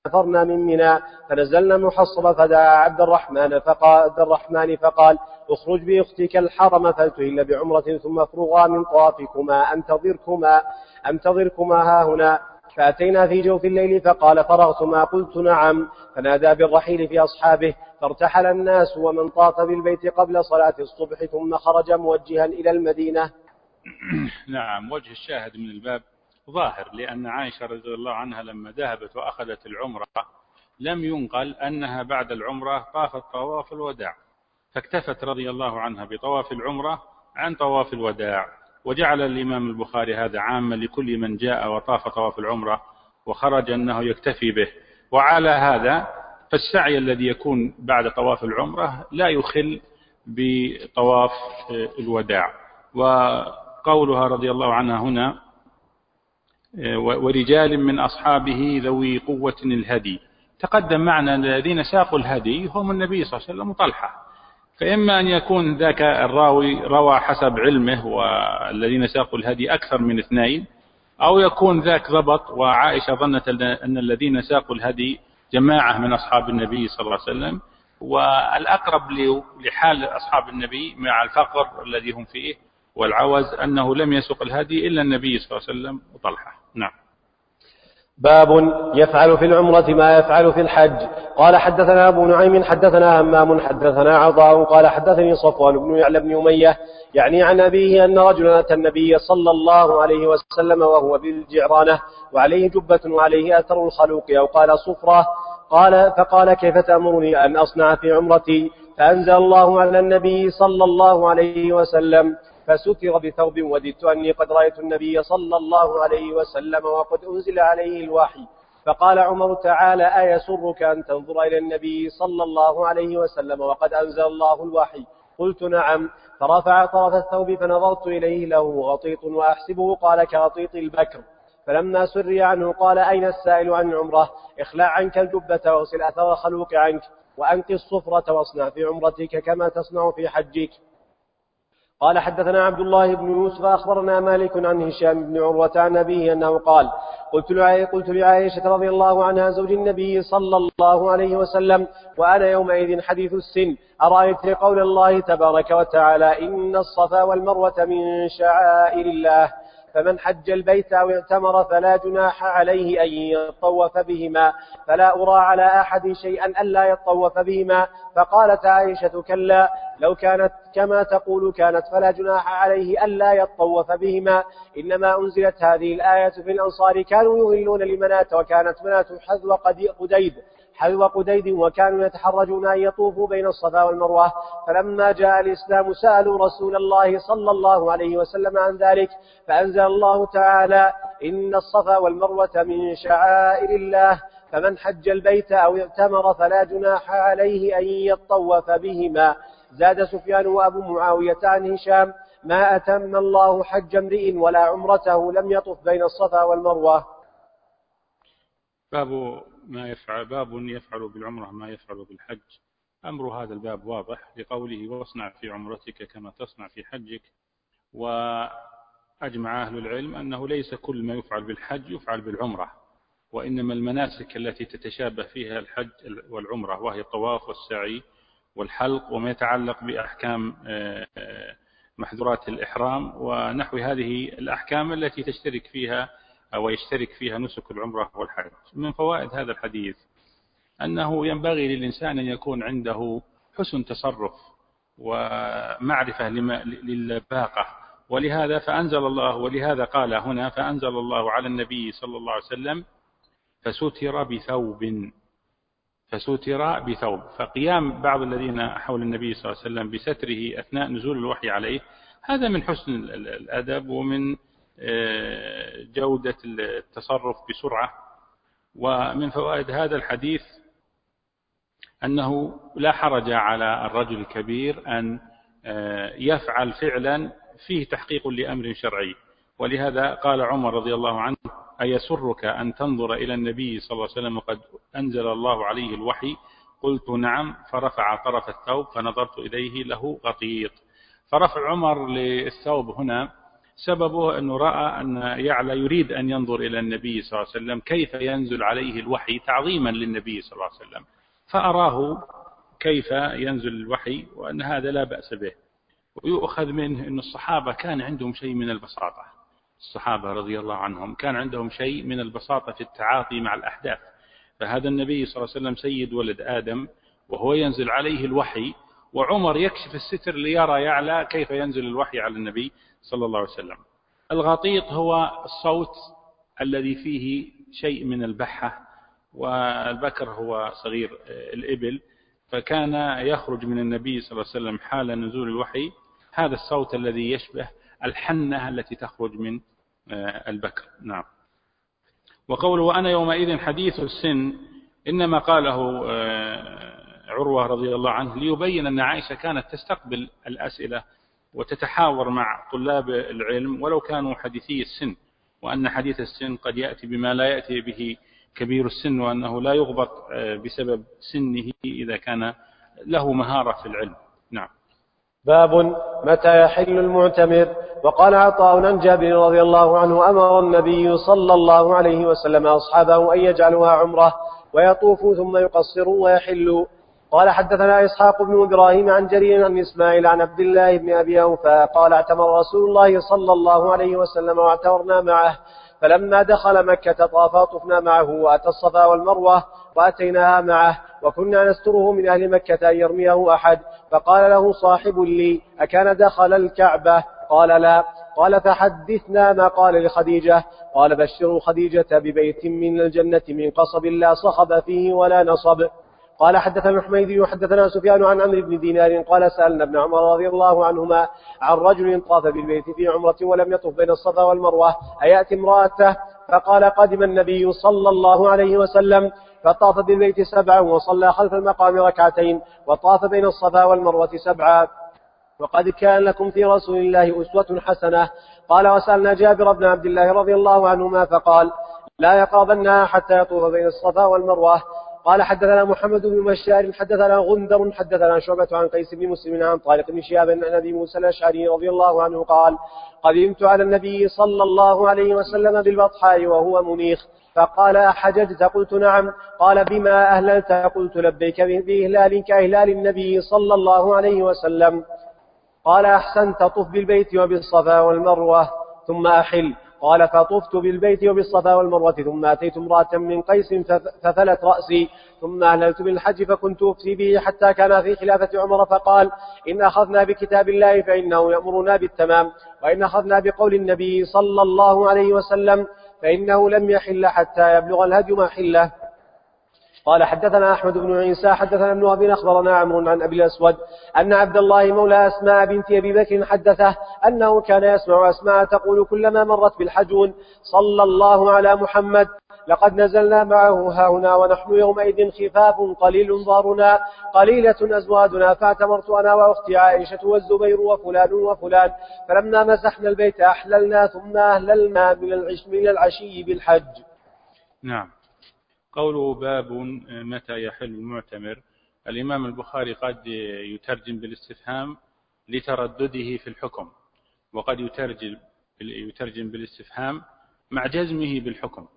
سافرنا من منى فنزلنا محصبة فدعا عبد الرحمن فقال اخرج بأختك الحرم فلتهل بعمرة ثم افرغا من طوافكما أنتظركما ها هنا. فأتينا في جوف الليل فقال فرغتما؟ قلت نعم. فنادى بالرحيل في أصحابه فارتحل الناس ومن طاف بالبيت قبل صلاة الصبح ثم خرج موجها إلى المدينة. نعم، وجه الشاهد من الباب ظاهر، لأن عائشة رضي الله عنها لما ذهبت وأخذت العمرة لم ينقل أنها بعد العمرة طافت طواف الوداع، فاكتفت رضي الله عنها بطواف العمرة عن طواف الوداع، وجعل الإمام البخاري هذا عاما لكل من جاء وطاف طواف العمرة وخرج أنه يكتفي به. وعلى هذا فالسعي الذي يكون بعد طواف العمرة لا يخل بطواف الوداع. وقولها رضي الله عنها هنا ورجال من أصحابه ذوي قوة الهدي، تقدم معنا الذين ساقوا الهدي هم النبي صلى الله عليه وسلم وطلحة، فإما أن يكون ذاك الراوي روى حسب علمه والذين ساقوا الهدي أكثر من 2، أو يكون ذاك ضبط وعائشة ظنت أن الذين ساقوا الهدي جماعة من أصحاب النبي صلى الله عليه وسلم. والأقرب لحال أصحاب النبي مع الفقر الذي هم فيه والعوز أنه لم يسق الهدي إلا النبي صلى الله عليه وسلم وطلحة. نعم. باب يفعل في العمرة ما يفعل في الحج. قال حدثنا أبو نعيم حدثنا همام حدثنا عطاء قال حدثني صفوان بن يعلى بن أمية يعني عن أبيه أن رجلا أتى النبي صلى الله عليه وسلم وهو بالجعرانة وعليه جبة وعليه أثر الخلوق أو قال صفرة، فقال كيف تأمرني أن أصنع في عمرتي؟ فأنزل الله على النبي صلى الله عليه وسلم فستر بثوب وددت أني قد رأيت النبي صلى الله عليه وسلم وقد أنزل عليه الوحي. فقال عمر تعالى أيسرك أن تنظر إلى النبي صلى الله عليه وسلم وقد أنزل الله الوحي؟ قلت نعم. فرفع طرف الثوب فنظرت إليه له غطيط وأحسبه قال كغطيط البكر. فلما سري عنه قال أين السائل عن عمره؟ اخلع عنك الجبة واغسل أثر الخلوق عنك وأنقي الصفرة واصنع في عمرتك كما تصنع في حجك. قال حدثنا عبد الله بن يوسف أخبرنا مالك عن هشام بن عروة عن أبيه أنه قال قلت لعائشة رضي الله عنها زوج النبي صلى الله عليه وسلم وأنا يومئذ حديث السن أرأيت قول الله تبارك وتعالى إن الصفا والمروة من شعائر الله فمن حج البيت أو اعتمر فلا جناح عليه أن يطوف بهما فلا أرى على أحد شيئا ألا يطوف بهما. فقالت عائشة كلا لو كانت كما تقول كانت فلا جناح عليه ألا يطوف بهما، إنما أنزلت هذه الآية في الأنصار كانوا يهلون لمنات وكانت منات حذو قديد وكانوا يتحرجون أن يطوفوا بين الصفا والمروة. فلما جاء الإسلام سألوا رسول الله صلى الله عليه وسلم عن ذلك فأنزل الله تعالى إن الصفا والمروة من شعائر الله فمن حج البيت أو اعتمر فلا جناح عليه أن يطوف بهما. زاد سفيان وأبو معاوية عن هشام ما أتم الله حج امرئ ولا عمرته لم يطف بين الصفا والمروة. باب يفعل بالعمرة ما يفعل بالحج. أمر هذا الباب واضح لقوله واصنع في عمرتك كما تصنع في حجك. وأجمع أهل العلم أنه ليس كل ما يفعل بالحج يفعل بالعمرة، وإنما المناسك التي تتشابه فيها الحج والعمرة وهي الطواف والسعي والحلق وما يتعلق بأحكام محظورات الإحرام ونحو هذه الأحكام التي تشترك فيها أو يشترك فيها نسك العمرة والحج. من فوائد هذا الحديث أنه ينبغي للإنسان أن يكون عنده حسن تصرف ومعرفة للباقة، ولهذا قال هنا فأنزل الله على النبي صلى الله عليه وسلم فستر بثوب. فقيام بعض الذين حول النبي صلى الله عليه وسلم بستره أثناء نزول الوحي عليه هذا من حسن الأدب ومن جودة التصرف بسرعة. ومن فوائد هذا الحديث أنه لا حرج على الرجل الكبير أن يفعل فعلا فيه تحقيق لأمر شرعي، ولهذا قال عمر رضي الله عنه أيسرك أن تنظر إلى النبي صلى الله عليه وسلم وقد أنزل الله عليه الوحي؟ قلت نعم. فرفع طرف الثوب فنظرت إليه له غطيط. فرفع عمر للثوب هنا سببه أنه رأى أن يعلى يريد أن ينظر إلى النبي صلى الله عليه وسلم كيف ينزل عليه الوحي تعظيما للنبي صلى الله عليه وسلم، فأراه كيف ينزل الوحي وأن هذا لا بأس به. ويؤخذ منه أن الصحابة كان عندهم شيء من البساطة، الصحابة رضي الله عنهم كان عندهم شيء من البساطة في التعاطي مع الأحداث. فهذا النبي صلى الله عليه وسلم سيد ولد آدم وهو ينزل عليه الوحي، وعمر يكشف الستر ليرى يعلى كيف ينزل الوحي على النبي صلى الله عليه وسلم. الغطيط هو الصوت الذي فيه شيء من البحة، والبكر هو صغير الإبل، فكان يخرج من النبي صلى الله عليه وسلم حال نزول الوحي هذا الصوت الذي يشبه الحنة التي تخرج من البكر. نعم. وقوله وأنا يومئذ حديث السن إنما قاله عروة رضي الله عنه ليبين أن عائشة كانت تستقبل الأسئلة وتتحاور مع طلاب العلم ولو كانوا حديثي السن، وأن حديث السن قد يأتي بما لا يأتي به كبير السن، وأنه لا يغبط بسبب سنه إذا كان له مهارة في العلم. نعم. باب متى يحل المعتمر. وقال عطاء عن جابر رضي الله عنه أمر النبي صلى الله عليه وسلم أصحابه أن يجعلوها عمرة ويطوفوا ثم يقصروا ويحلوا. قال حدثنا إسحاق بن إبراهيم عن جرير عن إسماعيل عن عبد الله بن أبي أوفى قال اعتمر رسول الله صلى الله عليه وسلم واعتمرنا معه، فلما دخل مكة طاف طفنا معه وأتى الصفا والمروة وأتيناها معه، وكنا نستره من أهل مكة أن يرميه أحد، فقال له صاحب لي أكان دخل الكعبة؟ قال لا. قال فحدثنا ما قال لخديجة. قال بشروا خديجة ببيت من الجنة من قصب لا صخب فيه ولا نصب. قال حدثنا الحميدي وحدثنا سفيان عن عمرو بن دينار قال سألنا ابن عمر رضي الله عنهما عن رجل طاف بالبيت في عمرة ولم يطف بين الصفا والمروة أيأتي امرأته؟ فقال قدم النبي صلى الله عليه وسلم فطاف بالبيت 7 وصلى خلف المقام 2 وطاف بين الصفا والمروة 7 وقد كان لكم في رسول الله أسوة حسنة. قال وسألنا جابر بن عبد الله رضي الله عنهما فقال لا يقربنها حتى يطوف بين الصفا والمروة. قال حدثنا محمد بن بشار حدثنا غندر حدثنا شعبة عن قيس بن مسلم عن طارق بن شهاب عن أبي موسى الأشعري رضي الله عنه قال قدمت على النبي صلى الله عليه وسلم بالبطحاء وهو منيخ، فقال أحججت؟ قلت نعم. قال بما أهللت؟ قلت لبيك بإهلال كإهلال النبي صلى الله عليه وسلم. قال أحسنت، طف بالبيت وبالصفا والمروة ثم أحل. قال فطفت بالبيت وبالصفا والمروة ثم أتيت امرأة من قيس ففلت رأسي ثم أهللت بالحج فكنت أفتي به حتى كان في خلافة عمر، فقال إن أخذنا بكتاب الله فإنه يأمرنا بالتمام، وإن أخذنا بقول النبي صلى الله عليه وسلم فإنه لم يحل حتى يبلغ الهدي محله. قال حدثنا أحمد بن عيسى حدثنا ابن أبي أخبرنا عمرو عن أبي الأسود أن عبد الله مولى أسماء بنت أبي بكر حدثه أنه كان يسمع أسماء تقول كلما مرت بالحجون صلى الله على محمد لقد نزلنا معه هاهنا ونحن يومئذ خفاف قليل ضارنا قليلة أزوادنا، فاعتمرت أنا وأختي عائشة والزبير وفلان وفلان، فلما مسحنا البيت أحللنا ثم أهللنا من العشي بالحج. نعم. قوله باب متى يحل المعتمر. الإمام البخاري قد يترجم بالاستفهام لتردده في الحكم، وقد يترجم بالاستفهام مع جزمه بالحكم،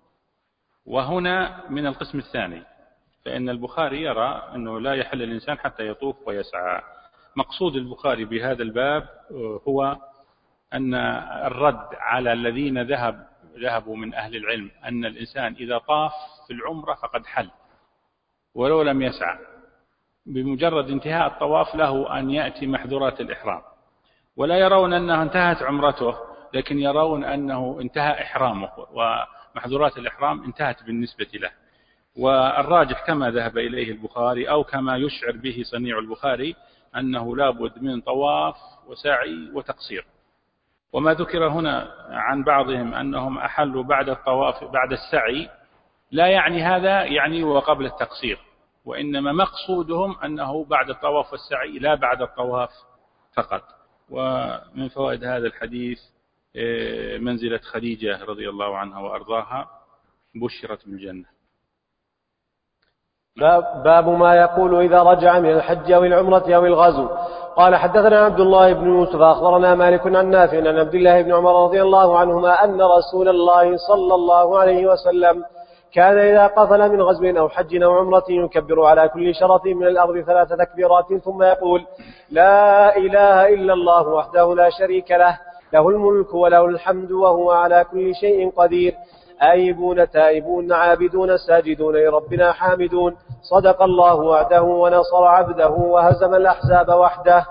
وهنا من القسم الثاني، فإن البخاري يرى أنه لا يحل الإنسان حتى يطوف ويسعى. مقصود البخاري بهذا الباب هو أن الرد على الذين ذهبوا من أهل العلم أن الإنسان إذا طاف في العمرة فقد حل ولو لم يسعى، بمجرد انتهاء الطواف له أن يأتي محظورات الإحرام، ولا يرون أنها انتهت عمرته، لكن يرون أنه انتهى إحرامه ومحظورات الإحرام انتهت بالنسبة له. والراجح كما ذهب إليه البخاري أو كما يشعر به صنيع البخاري أنه لابد من طواف وسعي وتقصير. وما ذكر هنا عن بعضهم أنهم أحلوا بعد الطواف بعد السعي لا يعني هذا يعني وقبل التقصير، وإنما مقصودهم أنه بعد الطواف والسعي لا بعد الطواف فقط. ومن فوائد هذا الحديث منزلة خديجة رضي الله عنها وأرضاها بشرت بالجنة. باب ما يقول إذا رجع من الحج أو العمرة أو الغزو. قال حدثنا عبد الله بن يوسف أخبرنا مالك عن نافع عن عبد الله بن عمر رضي الله عنهما أن رسول الله صلى الله عليه وسلم كان إذا قفل من غزو أو حج أو عمرة يكبر على كل شرف من الأرض 3 تكبيرات ثم يقول: لا إله إلا الله وحده لا شريك له، له الملك وله الحمد وهو على كل شيء قدير، آيبون تائبون عابدون ساجدون لربنا حامدون، صدق الله وعده ونصر عبده وهزم الأحزاب وحده.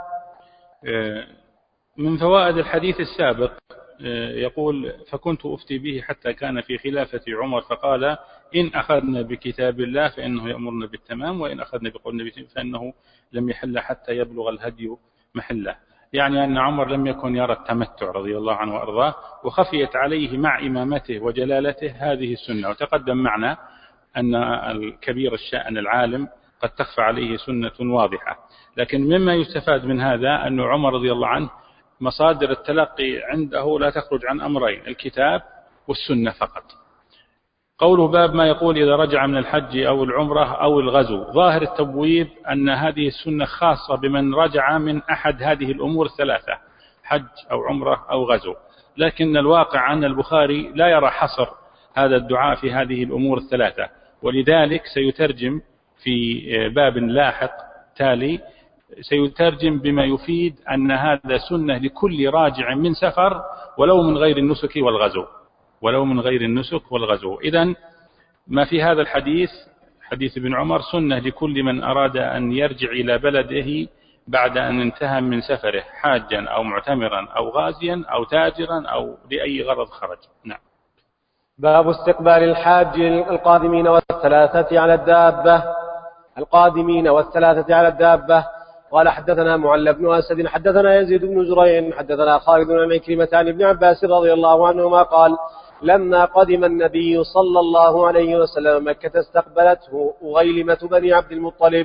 من فوائد الحديث السابق يقول: فكنت أفتي به حتى كان في خلافة عمر فقال: إن أخذنا بكتاب الله فإنه يأمرنا بالتمام، وإن أخذنا بقول النبي فإنه لم يحل حتى يبلغ الهدي محله. يعني أن عمر لم يكن يرى التمتع رضي الله عنه وأرضاه، وخفيت عليه مع إمامته وجلالته هذه السنة. وتقدم معنا أن الكبير الشأن العالم قد تخفى عليه سنة واضحة. لكن مما يستفاد من هذا أن عمر رضي الله عنه مصادر التلقي عنده لا تخرج عن أمرين: الكتاب والسنة فقط. قوله باب ما يقول إذا رجع من الحج أو العمرة أو الغزو، ظاهر التبويب أن هذه السنة خاصة بمن رجع من أحد هذه الأمور 3: حج أو عمرة أو غزو. لكن الواقع أن البخاري لا يرى حصر هذا الدعاء في هذه الأمور 3، ولذلك سيترجم في باب لاحق تالي، سيترجم بما يفيد أن هذا سنة لكل راجع من سفر ولو من غير النسك والغزو. إذن ما في هذا الحديث، حديث ابن عمر، سنة لكل من أراد أن يرجع إلى بلده بعد أن انتهى من سفره، حاجا أو معتمرا أو غازيا أو تاجرا أو لأي غرض خرج. نعم. باب استقبال الحاج القادمين والثلاثة على الدابة. قال حدثنا معل بن أسد حدثنا يزيد بن زريع حدثنا خالد عن عكرمة عن ابن عباس رضي الله عنهما قال: لما قدم النبي صلى الله عليه وسلم مكة استقبلته أغيلمة بني عبد المطلب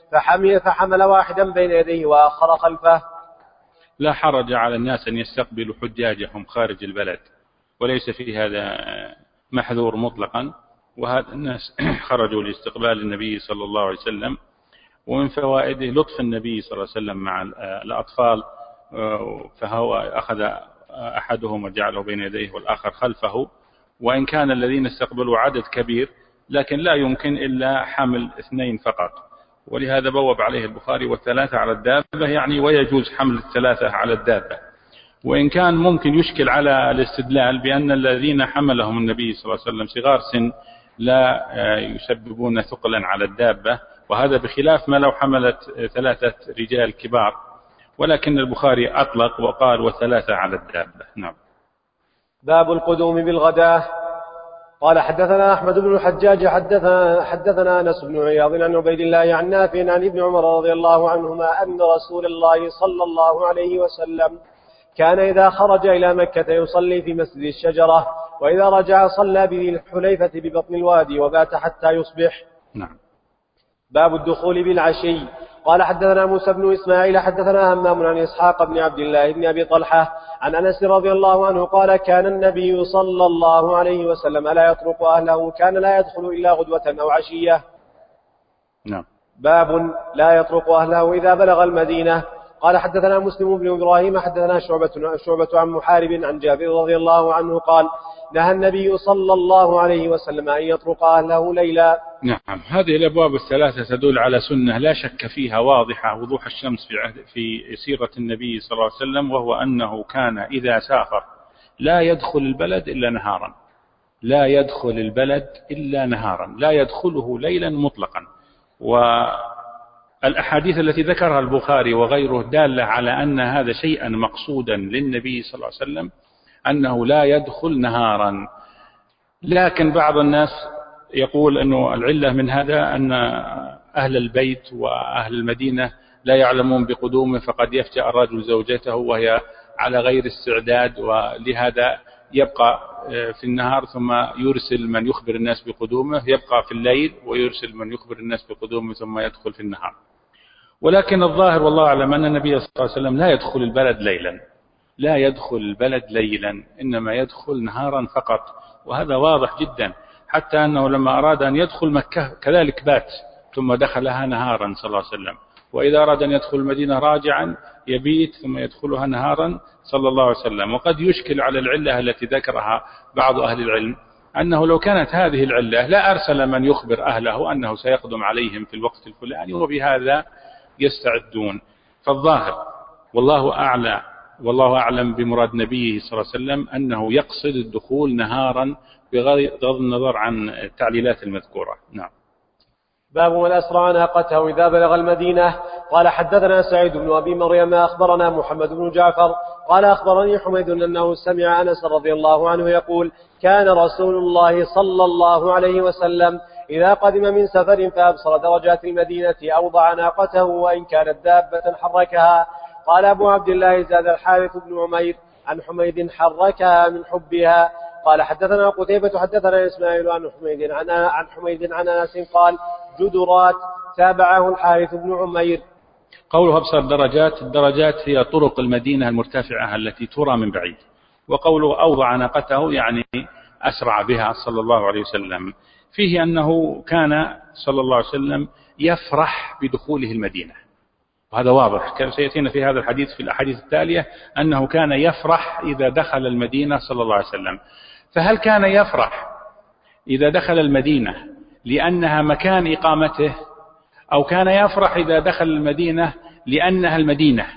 فحمل واحدا بين يديه وآخر خلفه. لا حرج على الناس أن يستقبلوا حجاجهم خارج البلد، وليس في هذا محذور مطلقا، وهذا الناس خرجوا لاستقبال النبي صلى الله عليه وسلم. ومن فوائده لطف النبي صلى الله عليه وسلم مع الأطفال، فهو أخذ أحدهم وجعله بين يديه والآخر خلفه، وإن كان الذين استقبلوا عدد كبير لكن لا يمكن إلا حمل 2 فقط، ولهذا بوب عليه البخاري: والثلاثة على الدابة، يعني ويجوز حمل 3 على الدابة. وإن كان ممكن يشكل على الاستدلال بأن الذين حملهم النبي صلى الله عليه وسلم صغار سن لا يسببون ثقلا على الدابة، وهذا بخلاف ما لو حملت 3 رجال كبار، ولكن البخاري أطلق وقال: والثلاثة على الدابة. نعم. باب القدوم بالغداة. قال حدثنا أحمد بن الحجاج حدثنا أنس بن عياض عن عبيد الله عن نافع عن ابن عمر رضي الله عنهما أن رسول الله صلى الله عليه وسلم كان إذا خرج إلى مكة يصلي في مسجد الشجرة، وإذا رجع صلى بذي الحليفة ببطن الوادي وبات حتى يصبح. نعم. باب الدخول بالعشي. قال حدثنا موسى بن إسماعيل حدثنا همام عن إسحاق بن عبد الله بن أبي طلحة عن أنس رضي الله عنه قال: كان النبي صلى الله عليه وسلم لا يترك أهله، كان لا يدخل إلا غدوة أو عشية. نعم. باب لا يترك أهله إذا بلغ المدينة. قال حدثنا مسلم بن إبراهيم حدثنا شعبة عن محارب عن جابر رضي الله عنه قال: نهى النبي صلى الله عليه وسلم أن يترك أهله ليلا. نعم. هذه الأبواب الثلاثة تدل على سنة لا شك فيها واضحة وضوح الشمس في سيرة النبي صلى الله عليه وسلم، وهو أنه كان إذا سافر لا يدخل البلد إلا نهارا، لا يدخله ليلا مطلقا. والأحاديث التي ذكرها البخاري وغيره دالة على أن هذا شيئا مقصودا للنبي صلى الله عليه وسلم، أنه لا يدخل نهارا. لكن بعض الناس يقول أنه العلة من هذا أن أهل البيت وأهل المدينة لا يعلمون بقدومه، فقد يفجأ الرجل زوجته وهي على غير استعداد، ولهذا يبقى في النهار ثم يرسل من يخبر الناس بقدومه، يبقى في الليل ويرسل من يخبر الناس بقدومه ثم يدخل في النهار. ولكن الظاهر والله أعلم أن النبي صلى الله عليه وسلم لا يدخل البلد ليلا، إنما يدخل نهارا فقط، وهذا واضح جدا، حتى أنه لما أراد أن يدخل مكة كذلك بات ثم دخلها نهارا صلى الله عليه وسلم، وإذا أراد أن يدخل المدينة راجعا يبيت ثم يدخلها نهارا صلى الله عليه وسلم. وقد يشكل على العلة التي ذكرها بعض أهل العلم أنه لو كانت هذه العلة لا أرسل من يخبر أهله أنه سيقدم عليهم في الوقت الفلاني وبهذا يستعدون. فالظاهر والله أعلم بمراد نبيه صلى الله عليه وسلم أنه يقصد الدخول نهارا بغض النظر عن التعليلات المذكورة. نعم. باب من أسرع ناقته إذا بلغ المدينة. قال حدثنا سعيد بن أبي مريم أخبرنا محمد بن جعفر قال أخبرني حميد أنه سمع أنس رضي الله عنه يقول كان رسول الله صلى الله عليه وسلم إذا قدم من سفر فأبصر درجات المدينة أوضع ناقته وإن كانت دابة حركها. قال أبو عبد الله زاد الحارث بن عمير عن حميد حركها من حبها. قال حدثنا قتيبة حدثنا إسماعيل عن حميد عن أنس قال جدرات تابعه الحارث بن عمير. قوله أبصر الدرجات هي طرق المدينة المرتفعة التي ترى من بعيد. وقوله أوضع ناقته يعني أسرع بها صلى الله عليه وسلم، فيه أنه كان صلى الله عليه وسلم يفرح بدخوله المدينة، وهذا واضح كما سيأتينا في هذا الحديث في الأحاديث التالية أنه كان يفرح إذا دخل المدينة صلى الله عليه وسلم. فهل كان يفرح إذا دخل المدينة لأنها مكان إقامته، أو كان يفرح إذا دخل المدينة لأنها المدينة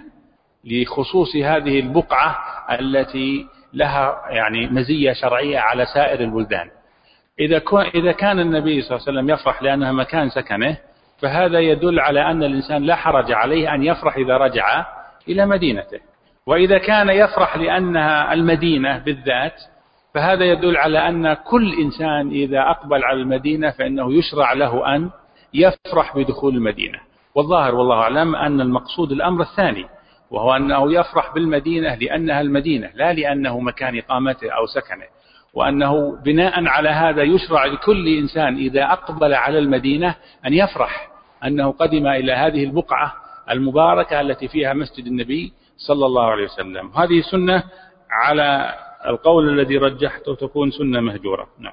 لخصوص هذه البقعة التي لها يعني مزية شرعية على سائر البلدان؟ إذا كان النبي صلى الله عليه وسلم يفرح لأنها مكان سكنه فهذا يدل على أن الإنسان لا حرج عليه أن يفرح إذا رجع إلى مدينته. وإذا كان يفرح لأنها المدينة بالذات فهذا يدل على أن كل إنسان إذا أقبل على المدينة فإنه يشرع له أن يفرح بدخول المدينة. والظاهر والله أعلم أن المقصود الأمر الثاني، وهو أنه يفرح بالمدينة لأنها المدينة لا لأنه مكان إقامته أو سكنه، وأنه بناء على هذا يشرع لكل إنسان إذا أقبل على المدينة أن يفرح أنه قدم إلى هذه البقعة المباركة التي فيها مسجد النبي صلى الله عليه وسلم. هذه سنة على القول الذي رجحته تكون سنة مهجورة. نعم.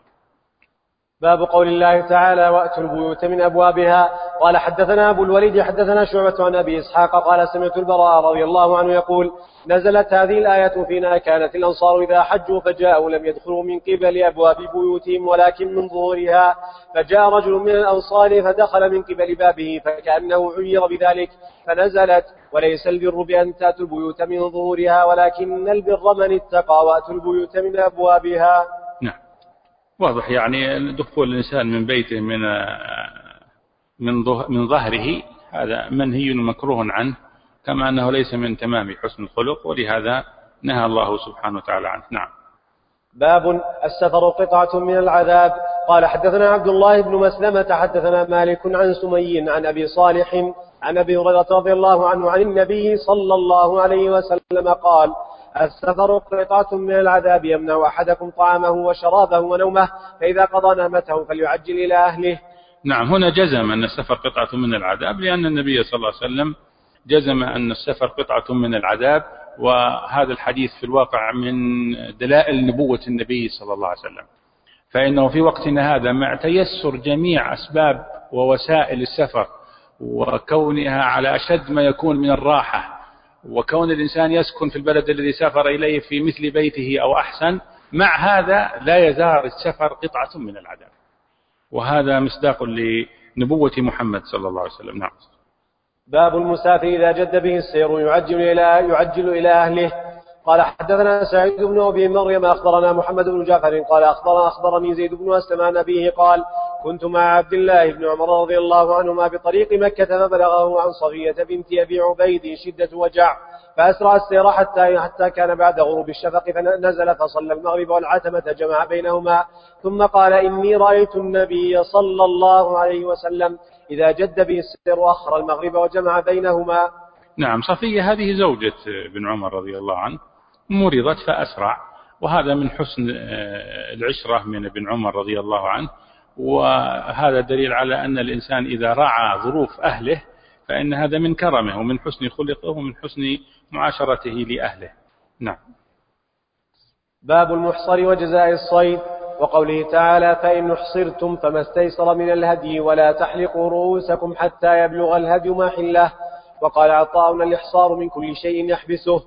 باب قول الله تعالى وأتوا البيوت من أبوابها. قال حدثنا أبو الوليد حدثنا شعبة عن أبي إسحاق قال سمعت البراء رضي الله عنه يقول نزلت هذه الآية فينا كانت الأنصار إذا حجوا فجاءوا لم يدخلوا من قبل أبواب بيوتهم ولكن من ظهورها، فجاء رجل من الأنصار فدخل من قبل بابه فكأنه عير بذلك فنزلت وليس البر بأن تأتوا البيوت من ظهورها ولكن البر من اتقى وأتوا البيوت من أبوابها. نعم. واضح يعني دخول الإنسان من بيته من ظهره هذا منهي مكروه عنه، كما أنه ليس من تمام حسن الخلق، ولهذا نهى الله سبحانه وتعالى عنه. نعم. باب السفر قطعة من العذاب. قال حدثنا عبد الله بن مسلمة حدثنا مالك عن سمي عن أبي صالح عن أبي هريرة رضي الله عنه عن النبي صلى الله عليه وسلم قال السفر قطعة من العذاب يمنع أحدكم طعامه وشرابه ونومه فإذا قضى نهمته فليعجل إلى أهله. نعم. هنا جزم أن السفر قطعة من العذاب، لأن النبي صلى الله عليه وسلم جزم أن السفر قطعة من العذاب، وهذا الحديث في الواقع من دلائل نبوة النبي صلى الله عليه وسلم، فإنه في وقتنا هذا مع تيسر جميع أسباب ووسائل السفر وكونها على أشد ما يكون من الراحة، وكون الإنسان يسكن في البلد الذي سافر إليه في مثل بيته أو أحسن، مع هذا لا يزال السفر قطعة من العذاب، وهذا مصداق لنبوة محمد صلى الله عليه وسلم. نعم. باب المسافر إذا جد به السير يعجل إلى أهله. قال حدثنا سعيد بن أبي مريم أخبرنا محمد بن جعفر قال أخبرني زيد بن أسلم عن أبيه قال كنت مع عبد الله بن عمر رضي الله عنهما بطريق مكة فبلغه عن صفية بنت أبي عبيد شدة وجع فأسرع السير حتى كان بعد غروب الشفق فنزل فصلى المغرب والعتمة جمع بينهما ثم قال إني رأيت النبي صلى الله عليه وسلم إذا جد به السير أخر المغرب وجمع بينهما. نعم. صفية هذه زوجة بن عمر رضي الله عنه، مرضت فأسرع، وهذا من حسن العشرة من ابن عمر رضي الله عنه، وهذا دليل على أن الإنسان إذا راعى ظروف أهله فإن هذا من كرمه ومن حسن خلقه ومن حسن معاشرته لأهله. نعم. باب المحصر وجزاء الصيد. وقوله تعالى فإن احصرتم فما استيسر من الهدي ولا تحلقوا رؤوسكم حتى يبلغ الهدي محله. وقال عطاء الإحصار من كل شيء يحبسه.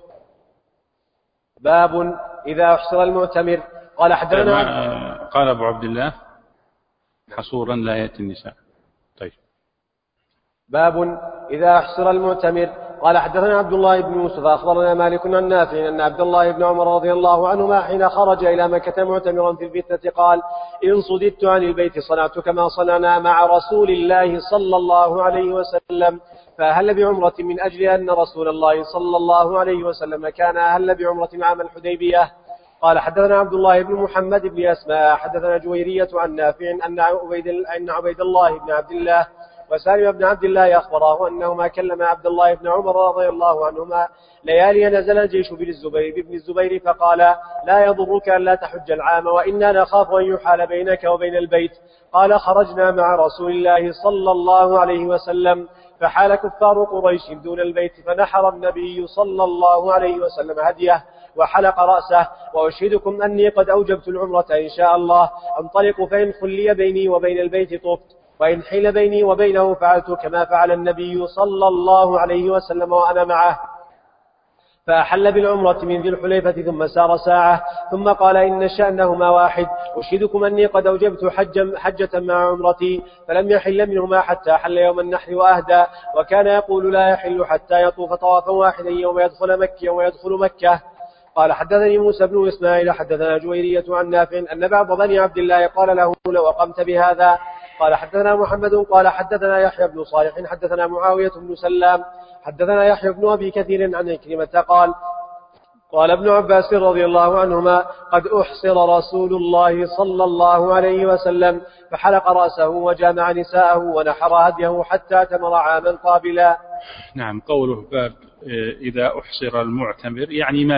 باب إذا أحصر المعتمر. قال حدثنا قال أبو عبد الله حصورا لا يأتي النساء. طيب. باب إذا أحصر المعتمر. قال حدثنا عبد الله بن يوسف أخبرنا مالك عن نافع أن عبد الله بن عمر رضي الله عنهما حين خرج إلى مكة معتمرا في الفتنة قال إن صددت عن البيت صنعت كما صنعنا مع رسول الله صلى الله عليه وسلم. فأهل بعمرة من أجل أن رسول الله صلى الله عليه وسلم كان أهل بعمرة عام الحديبية. قال حدثنا عبد الله بن محمد بن أسماء حدثنا جويرية عن نافع أن عبيد الله بن عبد الله وسالم بن عبد الله أخبره أنهما كلم عبد الله بن عمر رضي الله عنهما ليالي نزل الجيش بن الزبير فقال لا يضرك أن لا تحج العام وإنا نخاف أن يحال بينك وبين البيت. قال خرجنا مع رسول الله صلى الله عليه وسلم فحال كفار قريش دون البيت فنحر النبي صلى الله عليه وسلم هديه وحلق رأسه. وأشهدكم أني قد أوجبت العمرة إن شاء الله أنطلق فإن خلي بيني وبين البيت طفت وإن حيل بيني وبينه فعلت كما فعل النبي صلى الله عليه وسلم وأنا معه. فأحل بالعمرة من ذي الحليفة ثم سار ساعة ثم قال إن شأنهما واحد أشهدكم أني قد أوجبت حجة مع عمرتي فلم يحل منهما حتى حل يوم النحر وأهدى. وكان يقول لا يحل حتى يطوف طوافا واحدا يوم يدخل مكة. قال حدثني موسى بن إسماعيل حدثنا جويرية عن نافع أن بعض بني عبد الله قال له لو أقمت بهذا. قال حدثنا محمد قال حدثنا يحيى بن صالح حدثنا معاوية بن سلام حدثنا يحيى بن أبي كثير عن عكرمة قال ابن عباس رضي الله عنهما قد أحصر رسول الله صلى الله عليه وسلم فحلق رأسه وجامع نساءه ونحر هديه حتى تمر عاما قابلا. نعم. قوله باب إذا أحصر المعتمر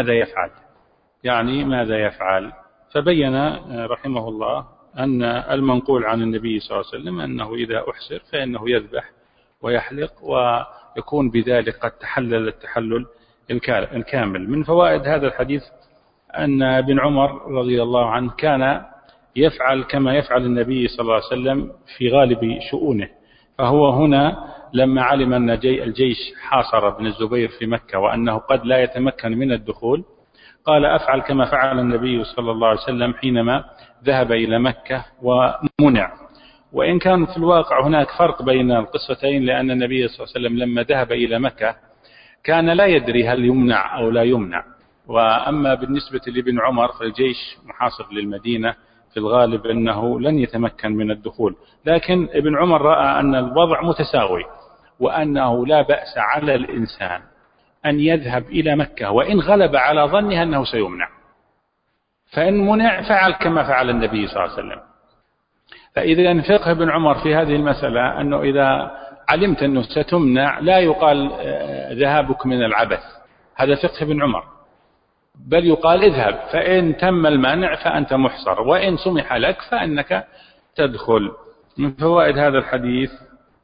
يعني ماذا يفعل فبين رحمه الله أن المنقول عن النبي صلى الله عليه وسلم أنه إذا أحصر فإنه يذبح ويحلق ويكون بذلك قد تحلل التحلل الكامل. من فوائد هذا الحديث أن ابن عمر رضي الله عنه كان يفعل كما يفعل النبي صلى الله عليه وسلم في غالب شؤونه. فهو هنا لما علم أن الجيش حاصر ابن الزبير في مكة وأنه قد لا يتمكن من الدخول قال أفعل كما فعل النبي صلى الله عليه وسلم حينما ذهب إلى مكة ومنع. وإن كان في الواقع هناك فرق بين القصتين لأن النبي صلى الله عليه وسلم لما ذهب إلى مكة كان لا يدري هل يمنع أو لا يمنع. وأما بالنسبة لابن عمر فالجيش محاصر للمدينة في الغالب أنه لن يتمكن من الدخول. لكن ابن عمر رأى أن الوضع متساوي وأنه لا بأس على الإنسان أن يذهب إلى مكة وإن غلب على ظنه أنه سيمنع فإن منع فعل كما فعل النبي صلى الله عليه وسلم. فإذا فقه ابن عمر في هذه المسألة أنه إذا علمت أنه ستمنع لا يقال ذهابك من العبث، هذا فقه ابن عمر، بل يقال اذهب فإن تم المانع فأنت محصر وإن سمح لك فإنك تدخل. من فوائد هذا الحديث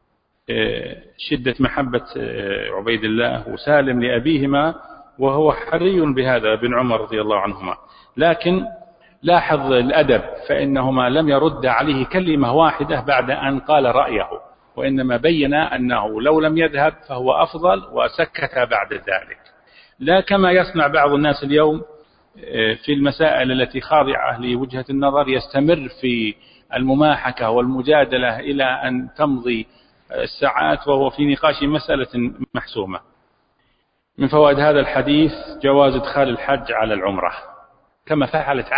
شدة محبة عبيد الله وسالم لأبيهما وهو حري بهذا ابن عمر رضي الله عنهما. لكن لاحظ الأدب فإنهما لم يرد عليه كلمة واحدة بعد أن قال رأيه، وإنما بين أنه لو لم يذهب فهو أفضل وسكت بعد ذلك، لا كما يصنع بعض الناس اليوم في المسائل التي خاضعة لوجهة النظر يستمر في المماحكة والمجادلة إلى أن تمضي الساعات وهو في نقاش مسألة محسومة. من فوائد هذا الحديث جواز إدخال الحج على العمرة كما فعلت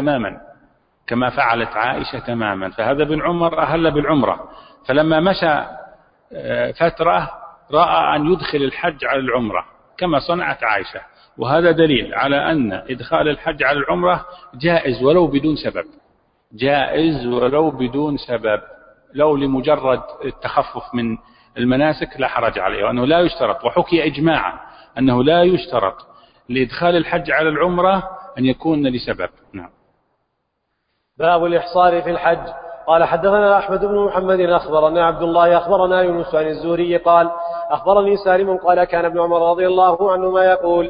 عائشة تماما. فهذا ابن عمر أهل بالعمرة، فلما مشى فترة رأى أن يدخل الحج على العمرة كما صنعت عائشة، وهذا دليل على أن إدخال الحج على العمرة جائز ولو بدون سبب، لو لمجرد التخفف من المناسك لا حرج عليه، وأنه لا يشترط، وحكي إجماعا أنه لا يشترط لإدخال الحج على العمرة أن يكون لسبب. نعم. باب الإحصار في الحج. قال حدثنا أحمد بن محمد أخبرنا عبد الله أخبرنا يونس عن الزهري قال أخبرني سالم قال كان ابن عمر رضي الله عنهما يقول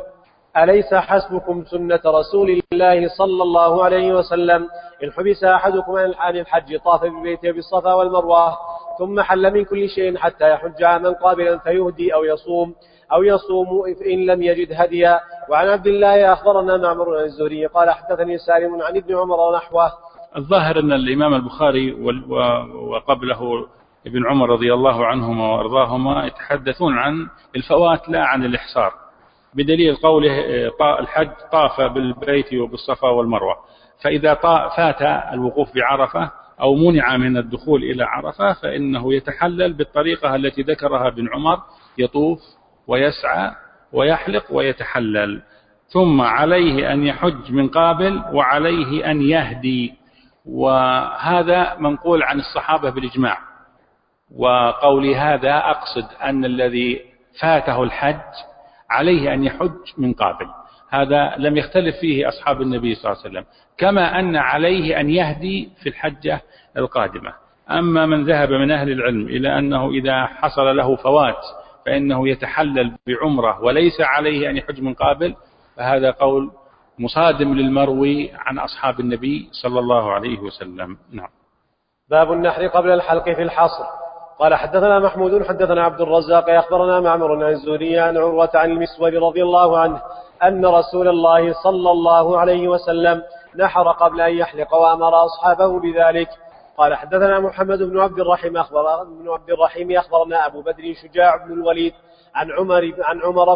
أليس حسبكم سنة رسول الله صلى الله عليه وسلم إن حبس أحدكم عن الحج طاف بالبيت بالصفا والمروة ثم حل من كل شيء حتى يحج عاما قابلا فيهدي أو يصوم إن لم يجد هديا. وعن عبد الله أخبرنا معمر عن الزهري قال حدثني سالم عن ابن عمر نحوه. الظاهر أن الإمام البخاري وقبله ابن عمر رضي الله عنهما وأرضاهما يتحدثون عن الفوات لا عن الإحصار، بدليل قوله الحج طاف بالبيت وبالصفا والمروة، فإذا فات الوقوف بعرفة أو منع من الدخول إلى عرفة فإنه يتحلل بالطريقة التي ذكرها ابن عمر، يطوف ويسعى ويحلق ويتحلل، ثم عليه أن يحج من قابل وعليه أن يهدي. وهذا منقول عن الصحابة بالإجماع. وقولي هذا أقصد أن الذي فاته الحج عليه أن يحج من قابل، هذا لم يختلف فيه أصحاب النبي صلى الله عليه وسلم، كما أن عليه أن يهدي في الحجة القادمة. أما من ذهب من أهل العلم إلى أنه إذا حصل له فوات فإنه يتحلل بعمرة وليس عليه أن يحج من قابل، فهذا قول مصادم للمروي عن أصحاب النبي صلى الله عليه وسلم. نعم. باب النحر قبل الحلق في الحصر. قال حدثنا محمود حدثنا عبد الرزاق أخبرنا معمر عن الزهري عن عروة عن المسور رضي الله عنه أن رسول الله صلى الله عليه وسلم نحر قبل أن يحلق وأمر أصحابه بذلك. قال حدثنا محمد بن عبد الرحيم أخبرنا أبو بدر شجاع بن الوليد عن عمر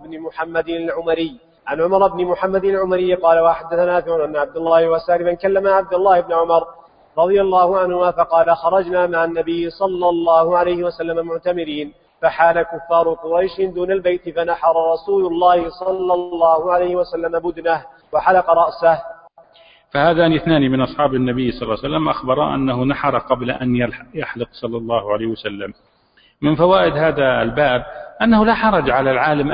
بن محمد العمري قال وحدثنا أن عبد الله وسالما كلم عبد الله بن عمر رضي الله عنهما فقال خرجنا مع النبي صلى الله عليه وسلم معتمرين فحال كفار قريش دون البيت فنحر رسول الله صلى الله عليه وسلم بدنه وحلق رأسه. فهذان اثنان من أصحاب النبي صلى الله عليه وسلم أخبر أنه نحر قبل أن يحلق صلى الله عليه وسلم. من فوائد هذا الباب أنه لا حرج على العالم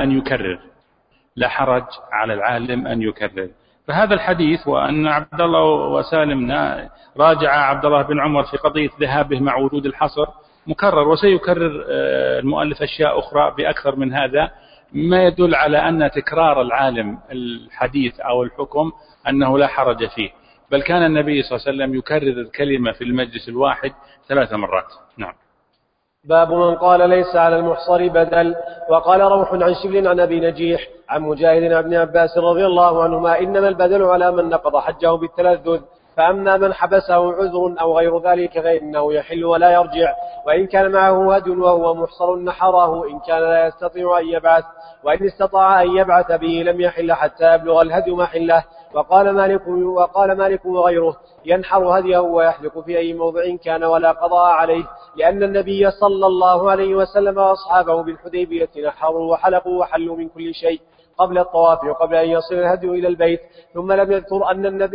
أن يكرر، فهذا الحديث وأن عبد الله وسالم راجع عبد الله بن عمر في قضية ذهابه مع وجود الحصر مكرر، وسيكرر المؤلف أشياء أخرى بأكثر من هذا، ما يدل على أن تكرار العالم الحديث أو الحكم أنه لا حرج فيه، بل كان النبي صلى الله عليه وسلم يكرر الكلمة في المجلس الواحد 3 مرات. نعم. باب من قال ليس على المحصر بدل. وقال روح عن شبل عن أبي نجيح عن مجاهد عن ابن عباس رضي الله عنهما إنما البدل على من نقض حجه بالتلذذ، فأما من حبسه عذر أو غير ذلك فإنه يحل ولا يرجع، وإن كان معه هدي وهو محصر نحره إن كان لا يستطيع أن يبعث، وإن استطاع أن يبعث به لم يحل حتى يبلغ الهدي محله. وقال مالك وغيره ينحر هديه ويحلق في أي موضع كان ولا قضاء عليه، لأن النبي صلى الله عليه وسلم وأصحابه بالحديبية نحروا وحلقوا وحلوا من كل شيء قبل الطواف وقبل أن يصل الهدي إلى البيت. ثم لم يذكر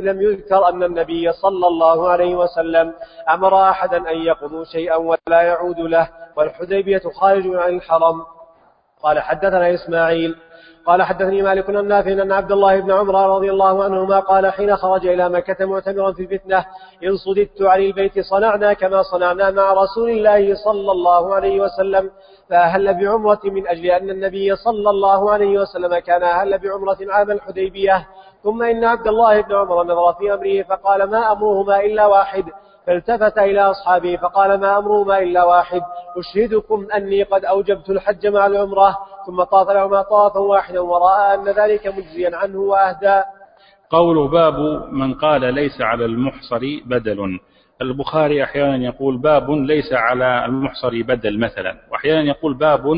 أن النبي صلى الله عليه وسلم أمر أحدا أن يقضوا شيئا ولا يعود له، والحديبية خارج عن الحرم. قال حدثنا إسماعيل قال حدثني مالك عن نافع أن عبد الله بن عمر رضي الله عنهما قال حين خرج إلى مكة معتمرا في الفتنة إن صددت عن البيت صنعنا كما صنعنا مع رسول الله صلى الله عليه وسلم، فأهل بعمرة من أجل أن النبي صلى الله عليه وسلم كان أهل بعمرة عام الحديبية. ثم إن عبد الله بن عمر نظر في أمره فقال ما أمرهما إلا واحد، فالتفت إلى أصحابه فقال ما أمرهما إلا واحد، أشهدكم أني قد أوجبت الحج مع العمرة. ثم طاف لهما طوافا واحدا ورأى أن ذلك مجزيا عنه وأهدى. قول باب من قال ليس على المحصر بدل. البخاري أحيانا يقول باب ليس على المحصر بدل مثلا، وأحيانا يقول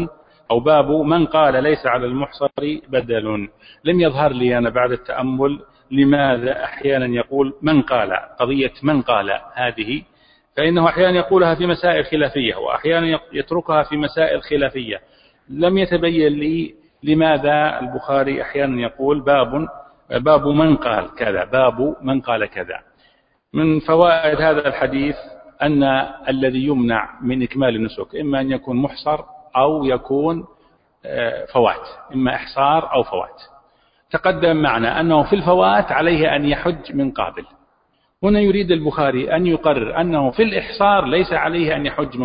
باب من قال ليس على المحصر بدل. لم يظهر لي أنا بعد التأمل لماذا أحيانا يقول من قال، قضية من قال هذه، فإنه أحيانا يقولها في مسائل خلافية وأحيانا يتركها في مسائل خلافية. لم يتبين لي لماذا البخاري أحيانا يقول باب من قال كذا، باب من قال كذا. من فوائد هذا الحديث أن الذي يمنع من إكمال النسك إما أن يكون محصر أو يكون فوات، إما إحصار أو فوات. تقدم معنا أنه في الفوات عليه أن يحج من قابل. هنا يريد البخاري أن يقرر أنه في الإحصار ليس عليه أن يحج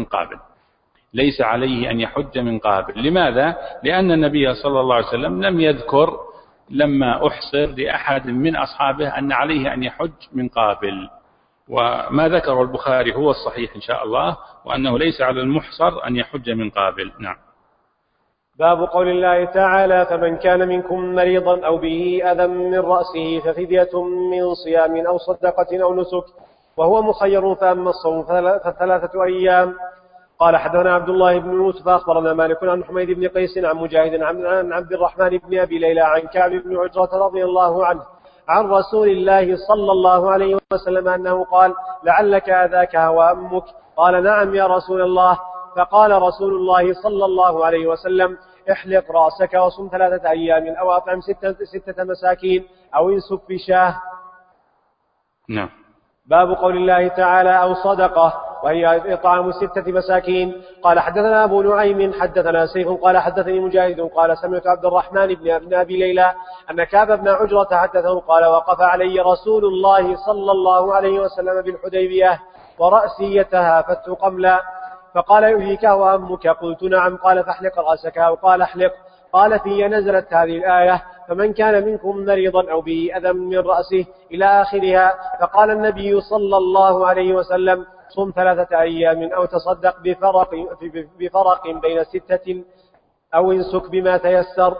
من قابل. لماذا؟ لأن النبي صلى الله عليه وسلم لم يذكر لما أحصر لأحد من أصحابه أن عليه أن يحج من قابل، وما ذكر البخاري هو الصحيح إن شاء الله، وأنه ليس على المحصر أن يحج من قابل. نعم. باب قول الله تعالى: فمن كان منكم مريضا أو به أذى من رأسه ففدية من صيام أو صدقة أو نسك، وهو مخير، فأما الصوم فثلاثة أيام. قال حدثنا عبد الله بن يوسف أخبرنا مالك عن حميد بن قيس عن مجاهد عن عبد الرحمن بن أبي ليلى عن كعب بن عجرة رضي الله عنه عن رسول الله صلى الله عليه وسلم أنه قال: لعلك أذاك هوى أمك. قال: نعم يا رسول الله. فقال رسول الله صلى الله عليه وسلم: احلق رأسك وصم 3 أيام أو أطعم 6 مساكين أو انسك بشاه. نعم. باب قول الله تعالى: أو صدقة، وهي إطعام 6 مساكين. قال حدثنا أبو نعيم حدثنا سيف قال حدثني مجاهد قال: سمعت عبد الرحمن بن أبي ليلى أن كعب بن عجرة حدثه قال: وقف علي رسول الله صلى الله عليه وسلم بالحديبية ورأسي يتهافت قملا، فقال: يؤذيك وأمك؟ قلت: نعم. قال: فاحلق رأسك. وقال: احلق. قال: في نزلت هذه الآية: فمن كان منكم مريضا أو به أذى من رأسه إلى آخرها. فقال النبي صلى الله عليه وسلم: صم 3 أيام أو تصدق بفرق بين 6 أو انسك بما تيسر.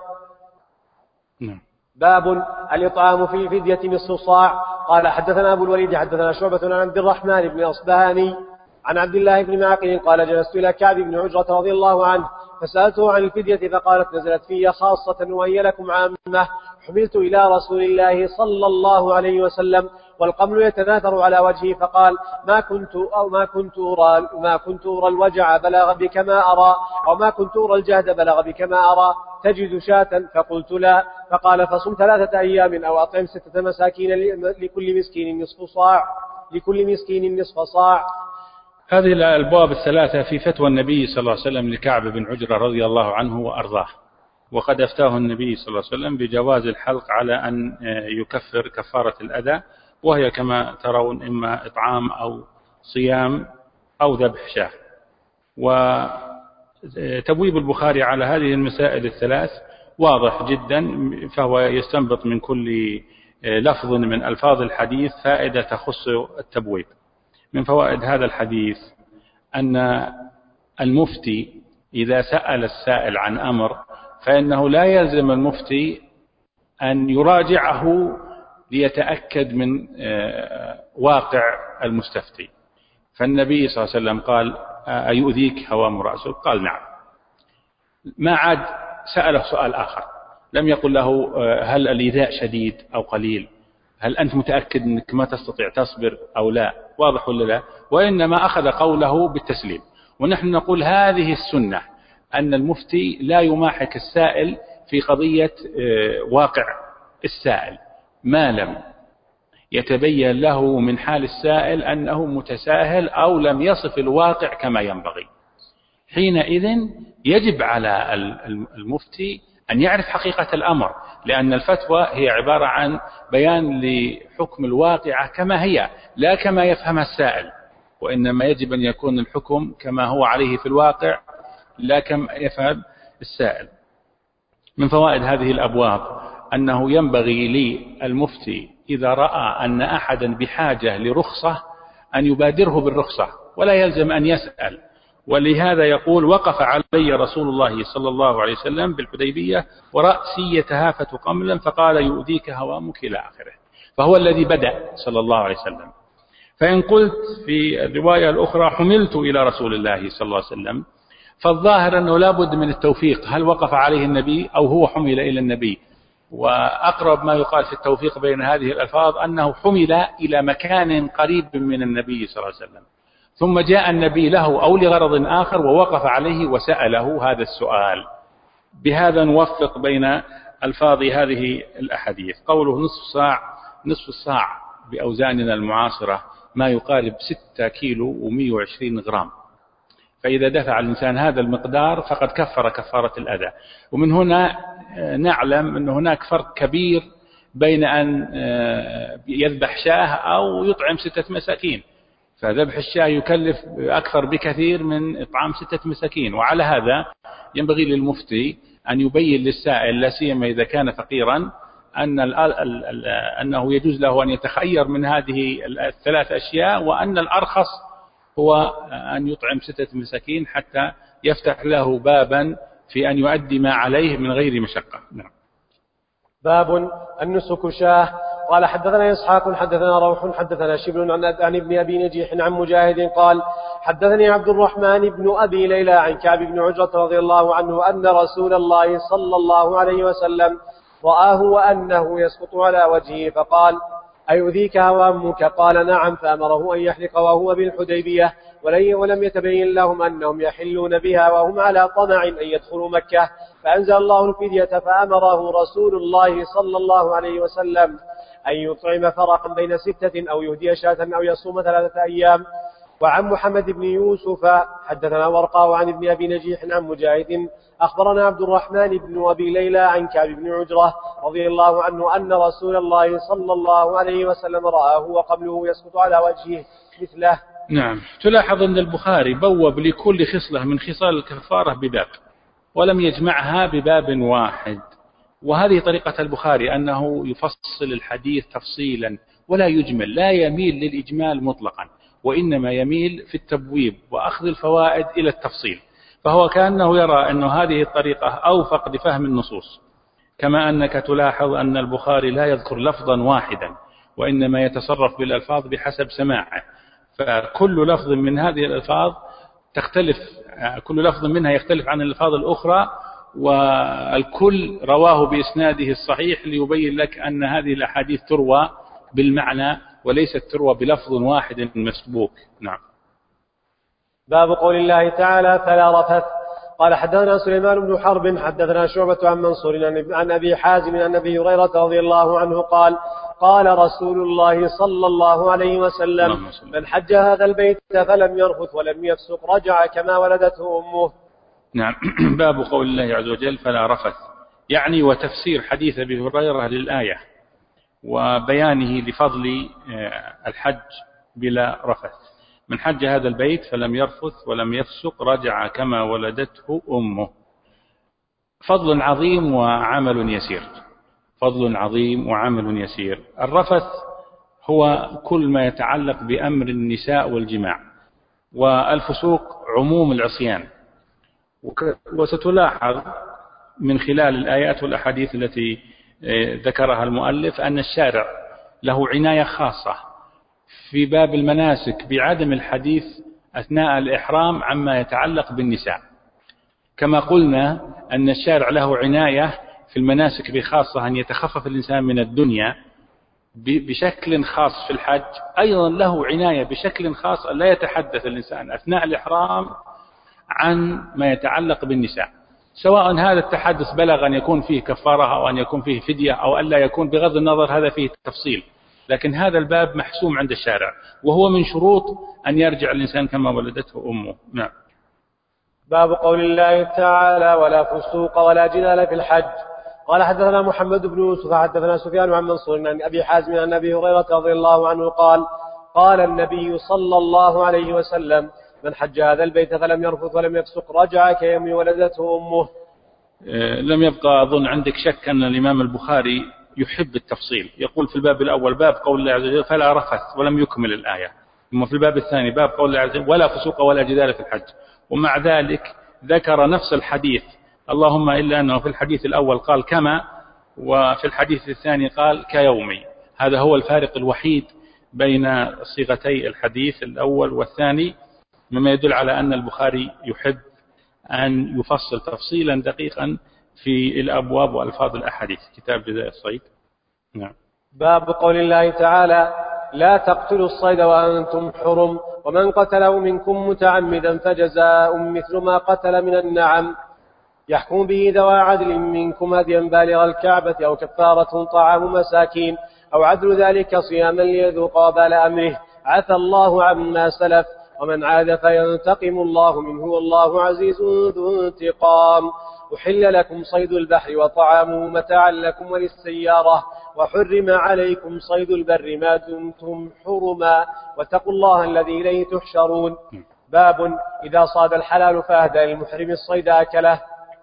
باب الإطعام في الفدية نصف صاع. قال حدثنا أبو الوليد حدثنا شعبة عن عبد الرحمن بن أصبهاني عن عبد الله بن معقل قال: جلست إلى كعب بن عجرة رضي الله عنه فسألته عن الفدية فقالت: نزلت في خاصة وهي لكم عامة. حملت إلى رسول الله صلى الله عليه وسلم والقمل يتناثر على وجهه، فقال: ما كنت أرى الوجع بلغ بك ما أرى، أو ما كنت أرى الجهد بلغ بك ما أرى، تجد شاة؟ فقلت: لا. فقال: فصم 3 أيام أو أطعم 6 مساكين لكل مسكين نصف صاع. هذه الأبواب الثلاثة في فتوى النبي صلى الله عليه وسلم لكعب بن عجرة رضي الله عنه وأرضاه، وقد أفتاه النبي صلى الله عليه وسلم بجواز الحلق على أن يكفر كفارة الأذى، وهي كما ترون إما إطعام أو صيام أو ذبح شاة. وتبويب البخاري على هذه المسائل الثلاث واضح جدا، فهو يستنبط من كل لفظ من ألفاظ الحديث فائدة تخص التبويب. من فوائد هذا الحديث أن المفتي إذا سأل السائل عن أمر فإنه لا يلزم المفتي أن يراجعه ليتأكد من واقع المستفتي. فالنبي صلى الله عليه وسلم قال: أيؤذيك هوام رأسك؟ قال: نعم. ما عاد سأله سؤال آخر، لم يقل له: هل الإيذاء شديد أو قليل؟ هل أنت متأكد أنك ما تستطيع تصبر أو لا؟ واضح ولا لا؟ وإنما أخذ قوله بالتسليم. ونحن نقول هذه السنة، أن المفتي لا يماحك السائل في قضية واقع السائل ما لم يتبين له من حال السائل أنه متساهل أو لم يصف الواقع كما ينبغي. حينئذ يجب على المفتي أن يعرف حقيقة الأمر، لأن الفتوى هي عبارة عن بيان لحكم الواقع كما هي، لا كما يفهم السائل، وإنما يجب أن يكون الحكم كما هو عليه في الواقع لا كما يفهم السائل. من فوائد هذه الأبواب أنه ينبغي للمفتي إذا رأى أن أحدا بحاجة لرخصة أن يبادره بالرخصة ولا يلزم أن يسأل. ولهذا يقول: وقف علي رسول الله صلى الله عليه وسلم بالحديبية ورأسي يتهافت قملا، فقال: يؤذيك هوامك إلى آخره. فهو الذي بدأ صلى الله عليه وسلم. فإن قلت في الرواية الأخرى: حملت إلى رسول الله صلى الله عليه وسلم، فالظاهر أنه لا بد من التوفيق، هل وقف عليه النبي أو هو حمل إلى النبي؟ وأقرب ما يقال في التوفيق بين هذه الألفاظ أنه حمل إلى مكان قريب من النبي صلى الله عليه وسلم، ثم جاء النبي له أو لغرض آخر ووقف عليه وسأله هذا السؤال. بهذا نوفق بين ألفاظ هذه الأحاديث. قوله نصف الصاع بأوزاننا المعاصرة ما يقارب 6 كيلو و120 غرام، فإذا دفع الإنسان هذا المقدار فقد كفر كفارة الأذى. ومن هنا نعلم أن هناك فرق كبير بين أن يذبح شاه أو يطعم 6 مساكين، فذبح الشاه يكلف أكثر بكثير من إطعام 6 مساكين. وعلى هذا ينبغي للمفتي أن يبين للسائل، لا سيما إذا كان فقيرا، أنه يجوز له أن يتخير من هذه الثلاث أشياء، وأن الأرخص هو أن يطعم 6 مساكين حتى يفتح له بابا في أن يؤدي ما عليه من غير مشقة. نعم. باب النسك شاه. قال حدثنا إسحاق حدثنا روح حدثنا شبل عن ابن أبي نجيح عن مجاهد قال حدثني عبد الرحمن بن أبي ليلى عن كعب بن عجرة رضي الله عنه أن رسول الله صلى الله عليه وسلم رآه وأنه يسقط على وجهه فقال أيؤذيك هوامك؟ قال نعم، فأمره أن يحلق وهو بالحديبية، ولم يتبين لهم أنهم يحلون بها وهم على طمع أن يدخلوا مكة، فأنزل الله الفدية، فأمره رسول الله صلى الله عليه وسلم أن يطعم فرقا بين 6 أو يهدي شاة أو يصوم 3 أيام. وعن محمد بن يوسف حدثنا ورقاء عن ابن أبي نجيح عن مجاهد أخبرنا عبد الرحمن بن أبي ليلى عن كعب بن عجرة رضي الله عنه أن رسول الله صلى الله عليه وسلم رآه وقبله يسقط على وجهه مثله. نعم. تلاحظ أن البخاري بوب لكل خصلة من خصال الكفارة بباب، ولم يجمعها بباب واحد، وهذه طريقة البخاري أنه يفصل الحديث تفصيلا ولا يجمل، لا يميل للإجمال مطلقا، وإنما يميل في التبويب وأخذ الفوائد إلى التفصيل، فهو كأنه يرى أن هذه الطريقة أوفق لفهم النصوص. كما أنك تلاحظ أن البخاري لا يذكر لفظا واحدا، وإنما يتصرف بالألفاظ بحسب سماعه، فكل لفظ من هذه الألفاظ تختلف، كل لفظ منها يختلف عن الألفاظ الأخرى، والكل رواه بإسناده الصحيح ليبين لك أن هذه الأحاديث تروى بالمعنى وليست تروى بلفظ واحد مسبوك. نعم. باب قول الله تعالى فلا رفث. قال حدثنا سليمان بن حرب حدثنا شعبة عن منصور عن أبي حازم عن أبي هريرة رضي الله عنه قال قال رسول الله صلى الله عليه وسلم من حج هذا البيت فلم يرفث ولم يفسق رجع كما ولدته أمه. نعم. باب قول الله عز وجل فلا رفث، يعني وتفسير حديث أبي هريرة للآية وبيانه لفضل الحج بلا رفث. من حج هذا البيت فلم يرفث ولم يفسق رجع كما ولدته أمه. فضل عظيم وعمل يسير، فضل عظيم وعمل يسير. الرفث هو كل ما يتعلق بأمر النساء والجماع، والفسوق عموم العصيان. وستلاحظ من خلال الآيات والأحاديث التي ذكرها المؤلف أن الشارع له عناية خاصة في باب المناسك بعدم الحديث أثناء الإحرام عما يتعلق بالنساء، كما قلنا أن الشارع له عناية في المناسك بخاصة أن يتخفف الإنسان من الدنيا بشكل خاص في الحج، أيضا له عناية بشكل خاص أن لا يتحدث الإنسان أثناء الإحرام عن ما يتعلق بالنساء، سواء هذا التحدث بلغ أن يكون فيه كفارة أو أن يكون فيه فدية أو أن لا يكون، بغض النظر هذا فيه تفصيل، لكن هذا الباب محسوم عند الشارع، وهو من شروط أن يرجع الإنسان كما ولدته أمه. نعم. باب قول الله تعالى ولا فسوق ولا جدال في الحج. قال حدثنا محمد بن يوسف حدثنا سفيان عن منصور عن أبي حازم عن أبي هريرة رضي الله عنه قال قال النبي صلى الله عليه وسلم من حج هذا البيت فلم يرفث ولم يفسق رجع كيوم ولدته أمه. لم يبقى أظن عندك شك أن الإمام البخاري يحب التفصيل، يقول في الباب الأول باب قول الله عز وجل فلا رفث ولم يكمل الآية، ثم في الباب الثاني باب قول الله عز وجل ولا فسوق ولا جدال في الحج، ومع ذلك ذكر نفس الحديث، اللهم إلا أنه في الحديث الأول قال كما، وفي الحديث الثاني قال كيومي. هذا هو الفارق الوحيد بين صيغتي الحديث الأول والثاني، مما يدل على أن البخاري يحب أن يفصل تفصيلا دقيقا في الأبواب وألفاظ الأحاديث. كتاب جزاء الصيد. نعم. باب قول الله تعالى لا تقتلوا الصيد وأنتم حرم ومن قتله منكم متعمدا فجزاء مثل ما قتل من النعم يحكم به ذوى عدل منكم هديا بالغ الكعبة أو كفارة طعام مساكين أو عدل ذلك صياما ليذوق وبال أمره عفى الله عما سلف ومن عاد فينتقم الله منه والله عزيز ذو انتقام. أحل لكم صيد البحر وطعامه متاعا لكم وللسيارة وحرم عليكم صيد البر ما دمتم حرما واتقوا الله الذي إليه تحشرون. باب إذا صاد الحلال فأهدى للمحرم الصيد أكله.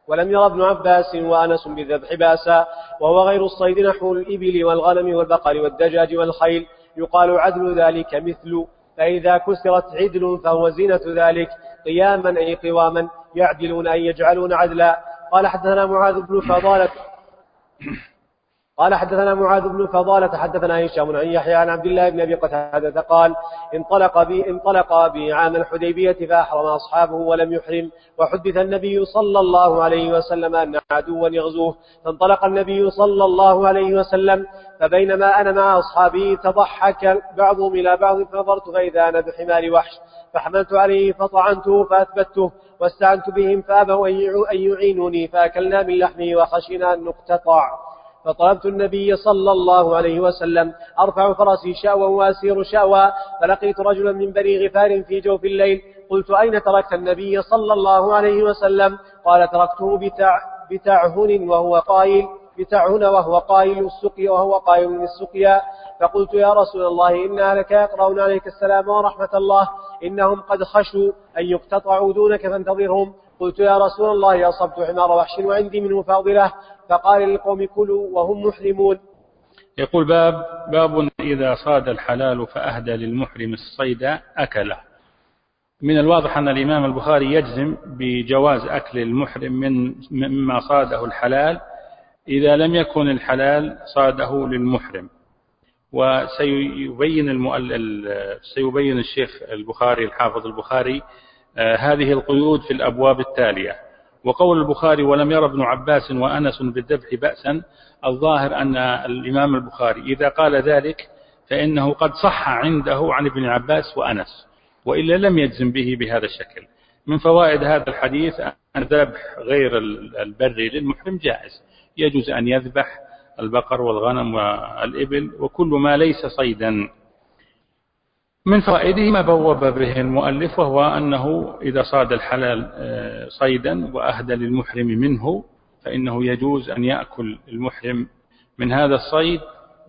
ولم ير ابن عباس وأنس بالذبح بأسا، وهو غير الصيد نحو الإبل والغنم والبقر والدجاج والخيل، يقال عدل ذلك مثل، فإذا كسرت عدل فهو زينة ذلك، قياما أي قواما، يعدلون أي يجعلون عدلا. قال حدثنا معاذ بن فضالة حدثنا هشام عن يحيى عن عبد الله بن أبي قتادة قال انطلق بي عام الحديبية فأحرم أصحابه ولم يحرم، وحدث النبي صلى الله عليه وسلم أن عدوا يغزوه، فانطلق النبي صلى الله عليه وسلم، فبينما أنا مع أصحابي تضحك بعضهم إلى بعض، فنظرت فإذا أنا بحمار وحش، فحملت عليه فطعنته فأثبته، واستعنت بهم فأبوا أن يعينوني، فأكلنا من لحمه وخشينا أن نقتطع، فطلبت النبي صلى الله عليه وسلم أرفع فرسي شأوا وأسير شأوا، فلقيت رجلا من بني غفار في جوف الليل، قلت أين تركت النبي صلى الله عليه وسلم؟ قال تركته بتعهن وهو قائل السقيا، فقلت يا رسول الله إن أهلك يقرؤون عليك السلام ورحمة الله، إنهم قد خشوا أن يقتطعوا دونك فانتظرهم. قلت يا رسول الله أصبت حمار وحش وعندي منه فاضلة، فقال للقوم كلوا وهم محرمون. يقول باب إذا صاد الحلال فأهدى للمحرم الصيد أكله. من الواضح أن الإمام البخاري يجزم بجواز أكل المحرم مما صاده الحلال إذا لم يكن الحلال صاده للمحرم. سيبين الشيخ البخاري الحافظ البخاري هذه القيود في الأبواب التالية. وقول البخاري ولم ير ابن عباس وأنس بالذبح بأسا، الظاهر أن الإمام البخاري إذا قال ذلك فإنه قد صح عنده عن ابن عباس وأنس، وإلا لم يجزم به بهذا الشكل. من فوائد هذا الحديث أن ذبح غير البري للمحرم جائز، يجوز أن يذبح البقر والغنم والإبل وكل ما ليس صيدا. من فوائده ما بوب به المؤلف، وهو أنه إذا صاد الحلال صيدا وأهدى للمحرم منه فإنه يجوز أن يأكل المحرم من هذا الصيد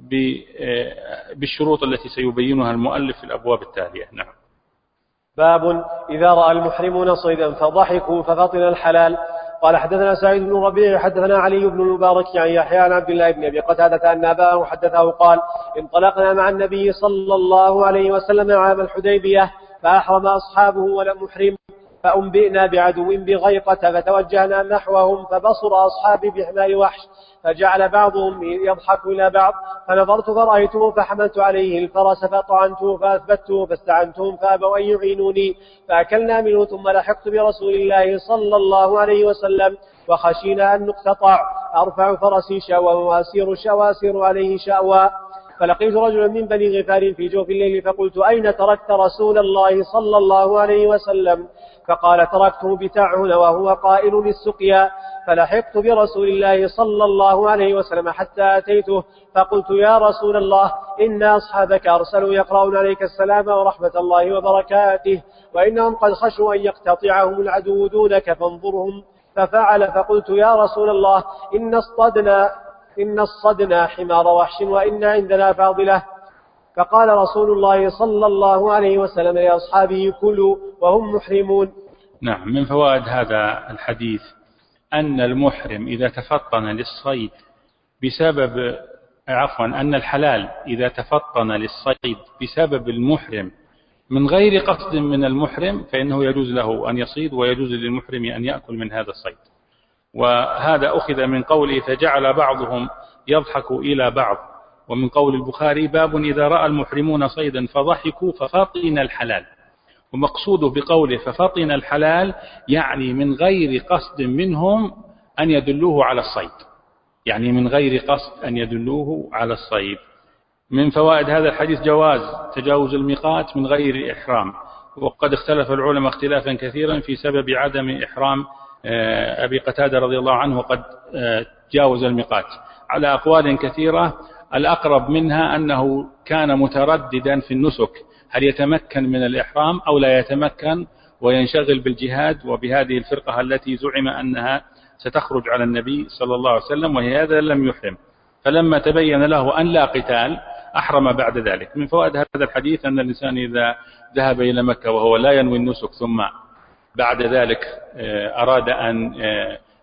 بالشروط التي سيبينها المؤلف في الأبواب التالية. نعم. باب إذا رأى المحرمون صيدا فضحكوا ففطن الحلال. قال حدثنا سعيد بن ربيع حدثنا علي بن المبارك عن يحيى عن عبد الله بن أبي قتادة أن أباه حدثه قال انطلقنا مع النبي صلى الله عليه وسلم عام الحديبية فأحرم أصحابه ولم محرم، فأنبئنا بعدو بغيقة فتوجهنا نحوهم، فبصر أصحابي بحمار وحش، فجعل بعضهم يضحك إلى بعض، فنظرت فرأيته فحملت عليه الفرس فطعنته فأثبته، فاستعنتهم فأبوا أن يعينوني، فأكلنا منه، ثم لحقت برسول الله صلى الله عليه وسلم وخشينا أن نقتطع، أرفع فرسي شأوا وأسير عليه شأوا، فلقيت رجلا من بني غفار في جوف الليل، فقلت أين تركت رسول الله صلى الله عليه وسلم؟ فقال تركته بتعهن وهو قائل السقيا، فلحقت برسول الله صلى الله عليه وسلم حتى أتيته، فقلت يا رسول الله إن أصحابك أرسلوا يقرؤون عليك السلام ورحمة الله وبركاته، وإنهم قد خشوا أن يقتطعهم العدو دونك فانظرهم، ففعل. فقلت يا رسول الله إن الصدنا حمار وحش وإن عندنا فاضلة، فقال رسول الله صلى الله عليه وسلم لأصحابه كلوا وهم محرمون. نعم. من فوائد هذا الحديث أن المحرم إذا تفطن للصيد أن الحلال إذا تفطن للصيد بسبب المحرم من غير قصد من المحرم فإنه يجوز له أن يصيد، ويجوز للمحرم أن يأكل من هذا الصيد. وهذا أخذ من قوله فجعل بعضهم يضحك إلى بعض. ومن قول البخاري باب إذا رأى المحرمون صيدا فضحكوا ففطن الحلال، ومقصوده بقوله ففطن الحلال يعني من غير قصد منهم أن يدلوه على الصيد، يعني من غير قصد أن يدلوه على الصيد. من فوائد هذا الحديث جواز تجاوز الميقات من غير إحرام، وقد اختلف العلماء اختلافا كثيرا في سبب عدم إحرام أبي قتادة رضي الله عنه وقد جاوز الميقات على أقوال كثيرة. الأقرب منها أنه كان مترددا في النسك، هل يتمكن من الإحرام أو لا يتمكن وينشغل بالجهاد، وبهذه الفرقة التي زعم أنها ستخرج على النبي صلى الله عليه وسلم، وهي هذا لم يحرم، فلما تبين له أن لا قتال أحرم بعد ذلك. من فوائد هذا الحديث أن الإنسان إذا ذهب إلى مكة وهو لا ينوي النسك ثم بعد ذلك أراد أن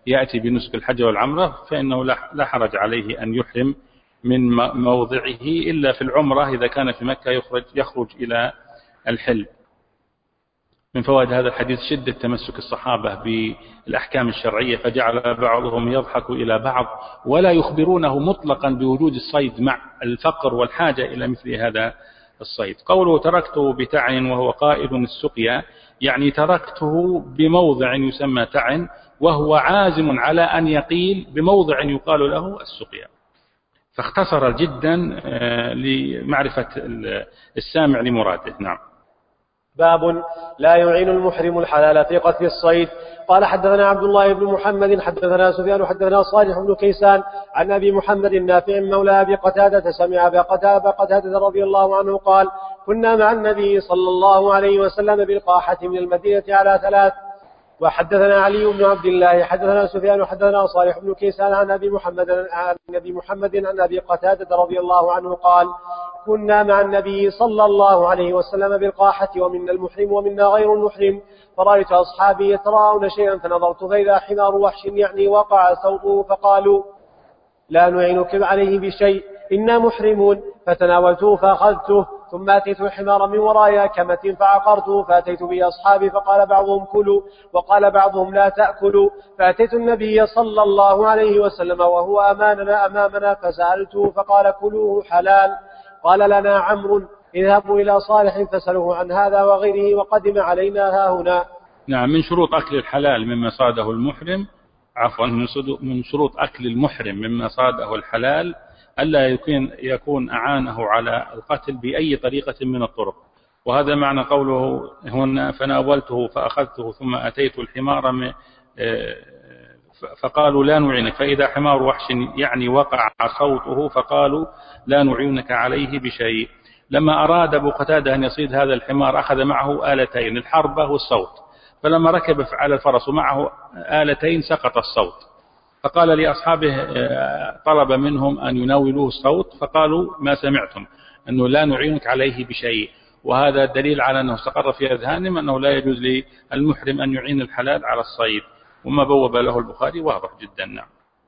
يأتي بنسك الحج والعمرة فإنه لا حرج عليه أن يحرم من موضعه إلا في العمرة إذا كان في مكة يخرج إلى الحل. من فوائد هذا الحديث شدة تمسك الصحابة بالأحكام الشرعية، فجعل بعضهم يضحك إلى بعض ولا يخبرونه مطلقا بوجود الصيد مع الفقر والحاجة إلى مثل هذا الصيد. قوله تركته بتعن وهو قائد السقيا، يعني تركته بموضع يسمى تعن وهو عازم على أن يقيل بموضع يقال له السقيا، فاختصر جدا لمعرفة السامع لمراده. نعم. باب لا يعين المحرم الحلال في قتل الصيد. قال حدثنا عبد الله بن محمد حدثنا سفيان حدثنا صالح بن كيسان عن أبي محمد النافع مولى أبي قتادة سمع أبا قتادة رضي الله عنه قال كنا مع النبي صلى الله عليه وسلم بالقاحة من المدينة على 3. وحدثنا علي بن عبد الله حدثنا سفيان حدثنا صالح بن كيسان عن أبي محمد عن أبي قتادة رضي الله عنه قال كنا مع النبي صلى الله عليه وسلم بالقاحة ومنا المحرم ومنا غير المحرم، فرأيت أصحابي يتراءون شيئا فنظرت فإذا حمار وحش يعني وقع صوته، فقالوا لا نعينك عليه بشيء إنا محرمون، فتناولته فأخذته ثم أتيت الحمار من وراء كمة فعقرته فأتيت به أصحابي فقال بعضهم كلوا وقال بعضهم لا تأكلوا، فأتيت النبي صلى الله عليه وسلم وهو أمامنا فسألته فقال كلوه حلال. قال لنا عمرو اذهبوا إلى صالح فسألوه عن هذا وغيره وقدم علينا هاهنا. نعم. من شروط أكل الحلال مما صاده المحرم من شروط أكل المحرم مما صاده الحلال ألا يكون أعانه على القتل بأي طريقة من الطرق، وهذا معنى قوله هنا فناولته فأخذته ثم أتيت الحمار فقالوا لا نعينك، فإذا حمار وحش يعني وقع صوته فقالوا لا نعينك عليه بشيء. لما أراد أبو قتادة أن يصيد هذا الحمار أخذ معه آلتين الحربة والصوت، فلما ركب على الفرس معه آلتين سقط الصوت، فقال لأصحابه طلب منهم أن يناولوه الصوت فقالوا ما سمعتم أنه لا نعينك عليه بشيء، وهذا دليل على أنه استقر في أذهانهم أنه لا يجوز للمحرم أن يعين الحلال على الصيد، وما بوب له البخاري واضح جدا. نعم.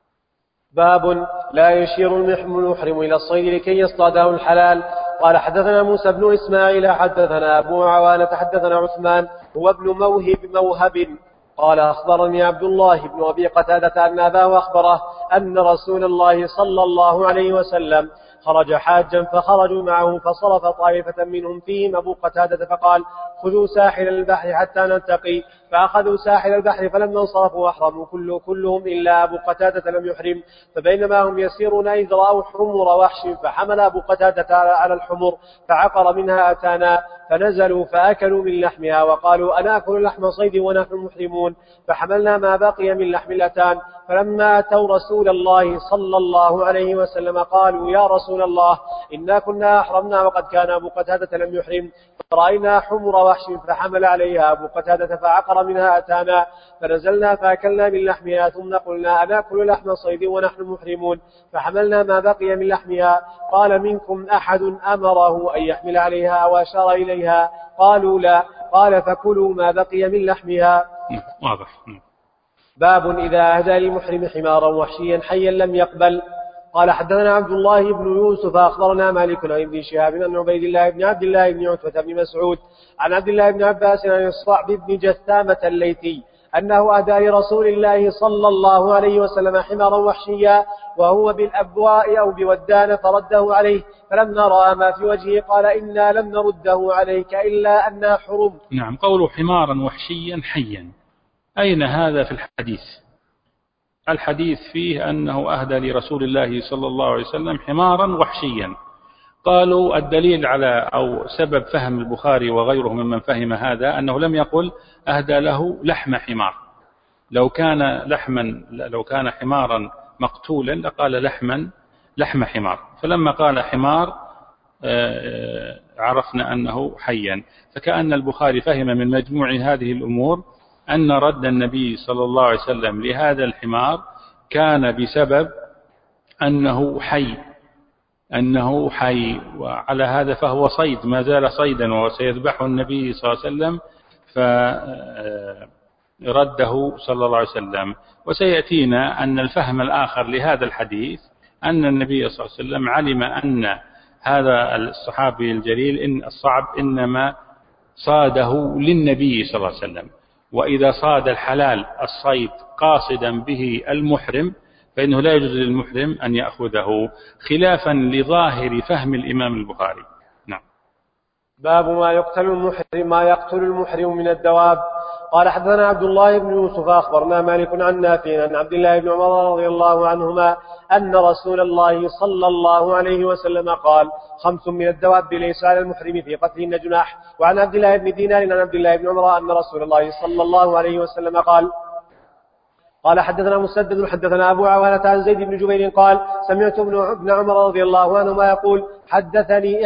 باب لا يشير المحرم إلى الصيد لكي يصطاده الحلال. قال حدثنا موسى بن إسماعيل حدثنا أبو عوانة حدثنا عثمان هو ابن موهب قال أخبرني عبد الله بن أبي قتادة أن أباه أخبره أن رسول الله صلى الله عليه وسلم خرج حاجا فخرجوا معه فصرف طائفة منهم فيهم أبو قتادة فقال خذوا ساحل البحر حتى نلتقي، فأخذوا ساحل البحر فلما انصرفوا أحرموا كلهم إلا أبو قتادة لم يحرم، فبينما هم يسيرون إذ رأوا حمر وحش فحمل أبو قتادة على الحمر فعقر منها أتانا، فنزلوا فأكلوا من لحمها وقالوا أنا أكل لحم صيد ونحن محرمون، فحملنا ما بقي من لحم الأتان، فلما أتوا رسول الله صلى الله عليه وسلم قالوا يا رسول الله إنا كنا أحرمنا وقد كان أبو قتادة لم يحرم، فرأينا حمر وحش فحمل عليها أبو قتادة فعقر منها أتانا، فنزلنا فأكلنا من لحمها ثم قلنا أنا أكل لحم صيد ونحن محرمون، فحملنا ما بقي من لحمها، قال منكم أحد أمره أن يحمل عليها أو أشار إليها؟ قالوا لا، قال فكلوا ما بقي من لحمها. واضح. باب إذا أهدى للمحرم حمارا وحشيا حيا لم يقبل. قال حدثنا عبد الله بن يوسف أخبرنا مالك عن ابن شهاب عن عبيد الله بن عبد الله بن عتبة بن مسعود عن عبد الله بن عباس عن الصعب بن جثامة الليثي أنه أهدى لرسول الله صلى الله عليه وسلم حمارا وحشيا وهو بالأبواء أو بودان فرده عليه، فلما رأى ما في وجهه قال إنا لم نرده عليك إلا أننا حرم. نعم. قوله حمارا وحشيا حيا أين هذا في الحديث؟ الحديث فيه أنه أهدى لرسول الله صلى الله عليه وسلم حمارا وحشيا. قالوا الدليل على أو سبب فهم البخاري وغيره ممن فهم هذا أنه لم يقل أهدى له لحم حمار، لو كان حمارا مقتولا لقال لحم حمار، فلما قال حمار عرفنا أنه حيا، فكأن البخاري فهم من مجموع هذه الأمور أن رد النبي صلى الله عليه وسلم لهذا الحمار كان بسبب أنه حي، وعلى هذا فهو صيد ما زال صيدا وسيذبحه النبي صلى الله عليه وسلم، رده صلى الله عليه وسلم. وسيأتينا أن الفهم الآخر لهذا الحديث أن النبي صلى الله عليه وسلم علم أن هذا الصحابي الجليل إن الصعب إنما صاده للنبي صلى الله عليه وسلم، وإذا صاد الحلال الصيد قاصدا به المحرم فإنه لا يجوز للمحرم أن يأخذه، خلافا لظاهر فهم الإمام البخاري. نعم. باب ما يقتل المحرم من الدواب. قال حدثنا عبد الله بن يوسف أخبرنا مالك عن نافع عن عبد الله بن عمر رضي الله عنهما أن رسول الله صلى الله عليه وسلم قال: 5 من الدواب ليس على المحرم في قتلهن جناح. وعن عبد الله بن دينار عن عبد الله بن عمر أن رسول الله صلى الله عليه وسلم قال حدثنا مسدد حدثنا أبو عوانة عن زيد بن جبير قال: سمعت ابن عمر رضي الله عنهما يقول: حدثتني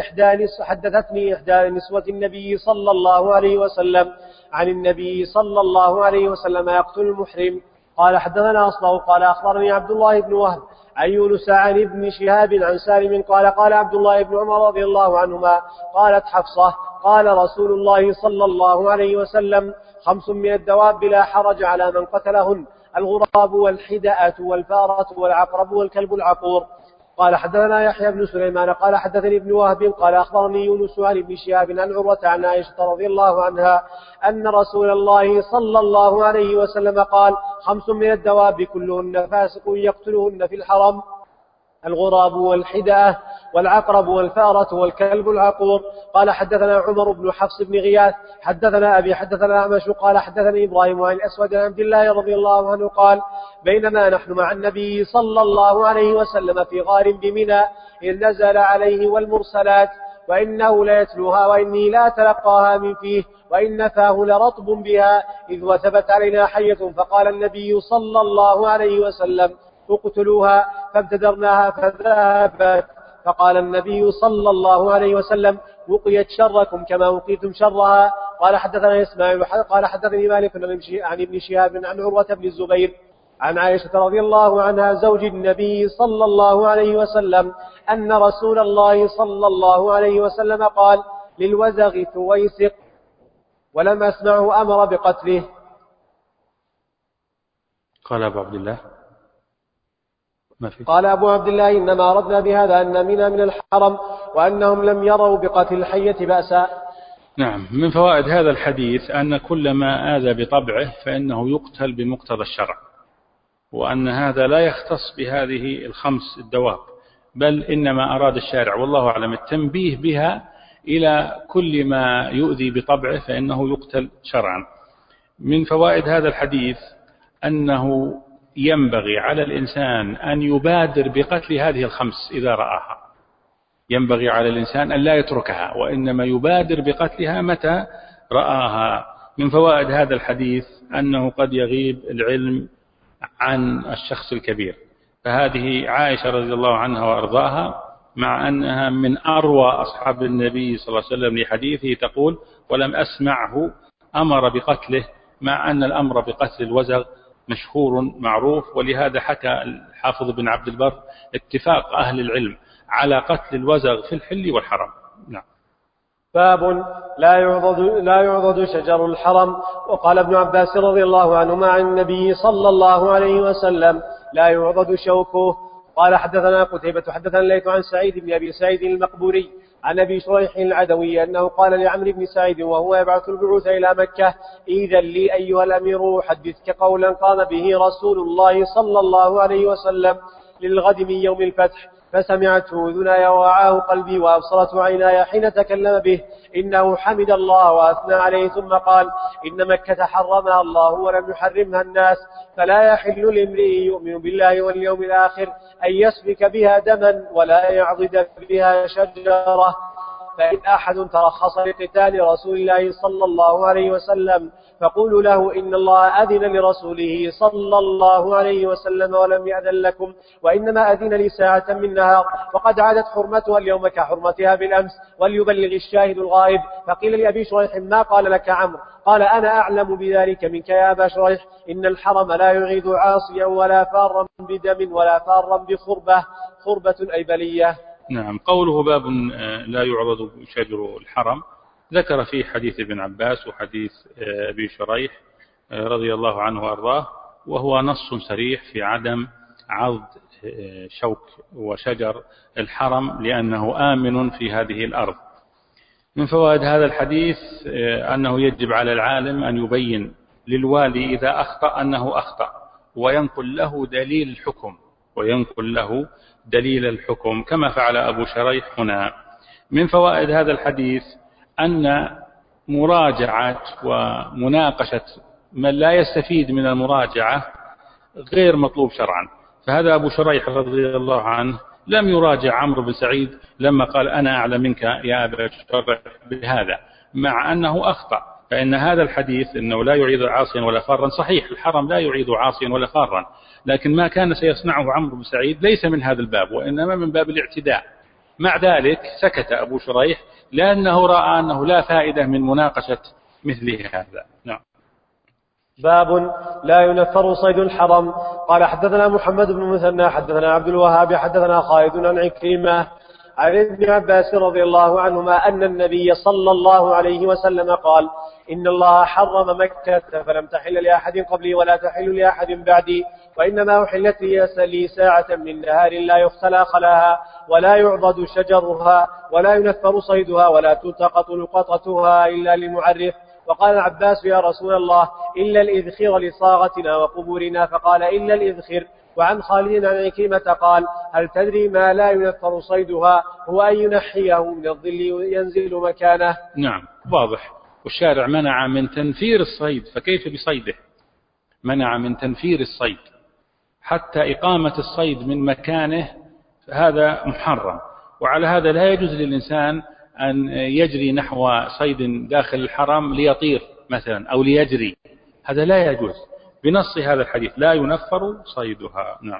إحدى نسوة النبي صلى الله عليه وسلم عن النبي صلى الله عليه وسلم يقتل المحرم. قال حدثنا أصله قال أخبرني عبد الله بن وهب عن يونس عن ابن شهاب عن سالم قال عبد الله بن عمر رضي الله عنهما قالت حفصة: قال رسول الله صلى الله عليه وسلم: 5 من الدواب لا حرج على من قتلهن: الغراب والحدأة والفارة والعقرب والكلب العقور. قال حدثنا يحيى بن سليمان قال حدثني ابن وهب قال أخبرني يونس عن ابن شهاب عن عروة عن عائشة رضي الله عنها أن رسول الله صلى الله عليه وسلم قال: 5 من الدواب كلهن فاسق يقتلهن في الحرم: الغراب والحدأة والعقرب والفارة والكلب العقور. قال حدثنا عمر بن حفص بن غياث حدثنا أبي حدثنا أعمش قال حدثني إبراهيم عن الأسود عن عبد الله رضي الله عنه قال: بينما نحن مع النبي صلى الله عليه وسلم في غار بمنى إذ نزل عليه والمرسلات وإنه لا يتلوها وإني لا تلقاها من فيه وإن فاه لرطب بها إذ وثبت علينا حية فقال النبي صلى الله عليه وسلم: اقتلوها. فابتدرناها فذهبت فقال النبي صلى الله عليه وسلم: وقيت شركم كما وقيتم شرها. قال حدثنا إسماعيل قال حدثني مالك عن ابن شهاب عن عروة بن الزبير عن عائشة رضي الله عنها زوج النبي صلى الله عليه وسلم أن رسول الله صلى الله عليه وسلم قال: للوزغ تويسق، ولم أسمعه أمر بقتله. قال أبو عبد الله قال أبو عبد الله: إنما أردنا بهذا أن منا من الحرم وأنهم لم يروا بقتل الحية بأسا. نعم. من فوائد هذا الحديث أن كل ما آذى بطبعه فإنه يقتل بمقتضى الشرع، وأن هذا لا يختص بهذه 5 الدواب، بل إنما أراد الشارع والله أعلم التنبيه بها إلى كل ما يؤذي بطبعه فإنه يقتل شرعا. من فوائد هذا الحديث أنه ينبغي على الإنسان أن يبادر بقتل هذه 5 إذا رآها، ينبغي على الإنسان أن لا يتركها وإنما يبادر بقتلها متى رآها. من فوائد هذا الحديث أنه قد يغيب العلم عن الشخص الكبير، فهذه عائشة رضي الله عنها وأرضاها مع أنها من أروى أصحاب النبي صلى الله عليه وسلم لحديثه تقول: ولم أسمعه أمر بقتله، مع أن الأمر بقتل الوزغ مشهور معروف. ولهذا حكى الحافظ بن عبد البر اتفاق أهل العلم على قتل الوزغ في الحل والحرم. نعم. باب لا يعضد شجر الحرم. وقال ابن عباس رضي الله عنهما عن النبي صلى الله عليه وسلم: لا يعضد شوكه. قال حدثنا قتيبة حدثنا الليث عن سعيد بن أبي سعيد المقبوري عن أبي شريح العدوي أنه قال لعمرو بن سعيد وهو يبعث البعوث إلى مكة: إذن لي أيها الأمير أحدثك قولا قام به رسول الله صلى الله عليه وسلم للغد من يوم الفتح، فسمعته أذناي ووعاه قلبي وأبصرته عيناي حين تكلم به، إنه حمد الله وأثنى عليه ثم قال: إن مكة حرمها الله ولم يحرمها الناس، فلا يحل لامرئ يؤمن بالله واليوم الآخر أن يسفك بها دما ولا يعضد بها شجرة. فإن أحد ترخص لقتال رسول الله صلى الله عليه وسلم فقولوا له: إن الله أذن لرسوله صلى الله عليه وسلم ولم يأذن لكم، وإنما أذن لي ساعة من نهار، وقد عادت حرمتها اليوم كحرمتها بالأمس، وليبلغ الشاهد الغائب. فقيل لأبي شريح: ما قال لك عمرو؟ قال: أنا أعلم بذلك منك يا أبا شريح. إن الحرم لا يعيد عاصيا ولا فارا بدم ولا فارا بخربة، خربة أي بلية. نعم. قوله باب لا يعرض شجر الحرم ذكر فيه حديث ابن عباس وحديث أبي شريح رضي الله عنه وأرضاه، وهو نص صريح في عدم عض شوك وشجر الحرم لأنه آمن في هذه الأرض. من فوائد هذا الحديث أنه يجب على العالم أن يبين للوالي إذا أخطأ أنه أخطأ، وينقل له دليل الحكم كما فعل أبو شريح هنا. من فوائد هذا الحديث أن مراجعة ومناقشة من لا يستفيد من المراجعة غير مطلوب شرعا. فهذا أبو شريح رضي الله عنه لم يراجع عمرو بن سعيد لما قال أنا أعلم منك يا أبا شريح بهذا، مع أنه أخطأ. فإن هذا الحديث أنه لا يعيد عاصيا ولا فارا صحيح، الحرم لا يعيد عاصيا ولا فارا، لكن ما كان سيصنعه عمرو بن سعيد ليس من هذا الباب، وإنما من باب الاعتداء. مع ذلك سكت أبو شريح لأنه رأى أنه لا فائدة من مناقشة مثل هذا. نعم. باب لا ينفر صيد الحرم. قال حدثنا محمد بن مثنى حدثنا عبد الوهاب حدثنا خالد عن عكرمة عن ابن عباس رضي الله عنهما أن النبي صلى الله عليه وسلم قال إن الله حرم مكة فلم تحل لأحد قبلي ولا تحل لأحد بعدي، وإنما أحلت لي ساعة من نهار لا يختلى خلاها ولا يعضد شجرها ولا ينفر صيدها ولا تلتقط لقطتها إلا للمعرف. وقال العباس يا رسول الله إلا الإذخر لصاغتنا وقبورنا، فقال إلا الإذخر. وعن خالد عن عكرمة قال هل تدري ما لا ينفر صيدها؟ هو أن ينحيه من الظل ينزل مكانه. نعم واضح. والشارع منع من تنفير الصيد، فكيف بصيده؟ منع من تنفير الصيد حتى إقامة الصيد من مكانه، هذا محرم. وعلى هذا لا يجوز للإنسان أن يجري نحو صيد داخل الحرم ليطير مثلا أو ليجري، هذا لا يجوز بنص هذا الحديث لا ينفر صيدها. نعم.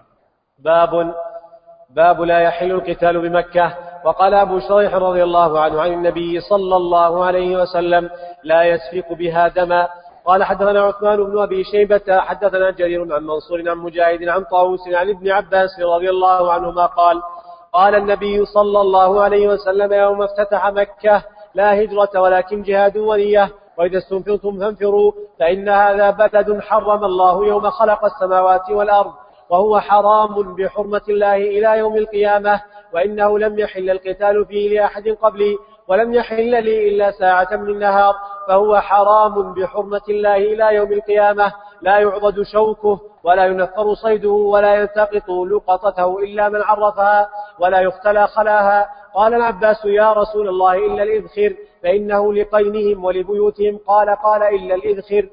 باب لا يحل القتال بمكة. وقال أبو شريح رضي الله عنه عن النبي صلى الله عليه وسلم لا يسفك بها دما. قال حدثنا عثمان بن أبي شيبة حدثنا جرير عن منصور عن مجاهد عن طاووس عن ابن عباس رضي الله عنهما قال النبي صلى الله عليه وسلم يوم افتتح مكة لا هجرة ولكن جهاد ونية، وإذا استنفرتم فانفروا، فإن هذا بلد حرم الله يوم خلق السماوات والأرض، وهو حرام بحرمة الله إلى يوم القيامة، وإنه لم يحل القتال فيه لأحد قبلي ولم يحل لي إلا ساعة من نهار، فهو حرام بحرمة الله إلى يوم القيامة، لا يعضد شوكه ولا ينفر صيده ولا يلتقط لقطته إلا من عرفها ولا يختلى خلاها. قال العباس يا رسول الله إلا الإذخر فإنه لقينهم ولبيوتهم. قال إلا الإذخر.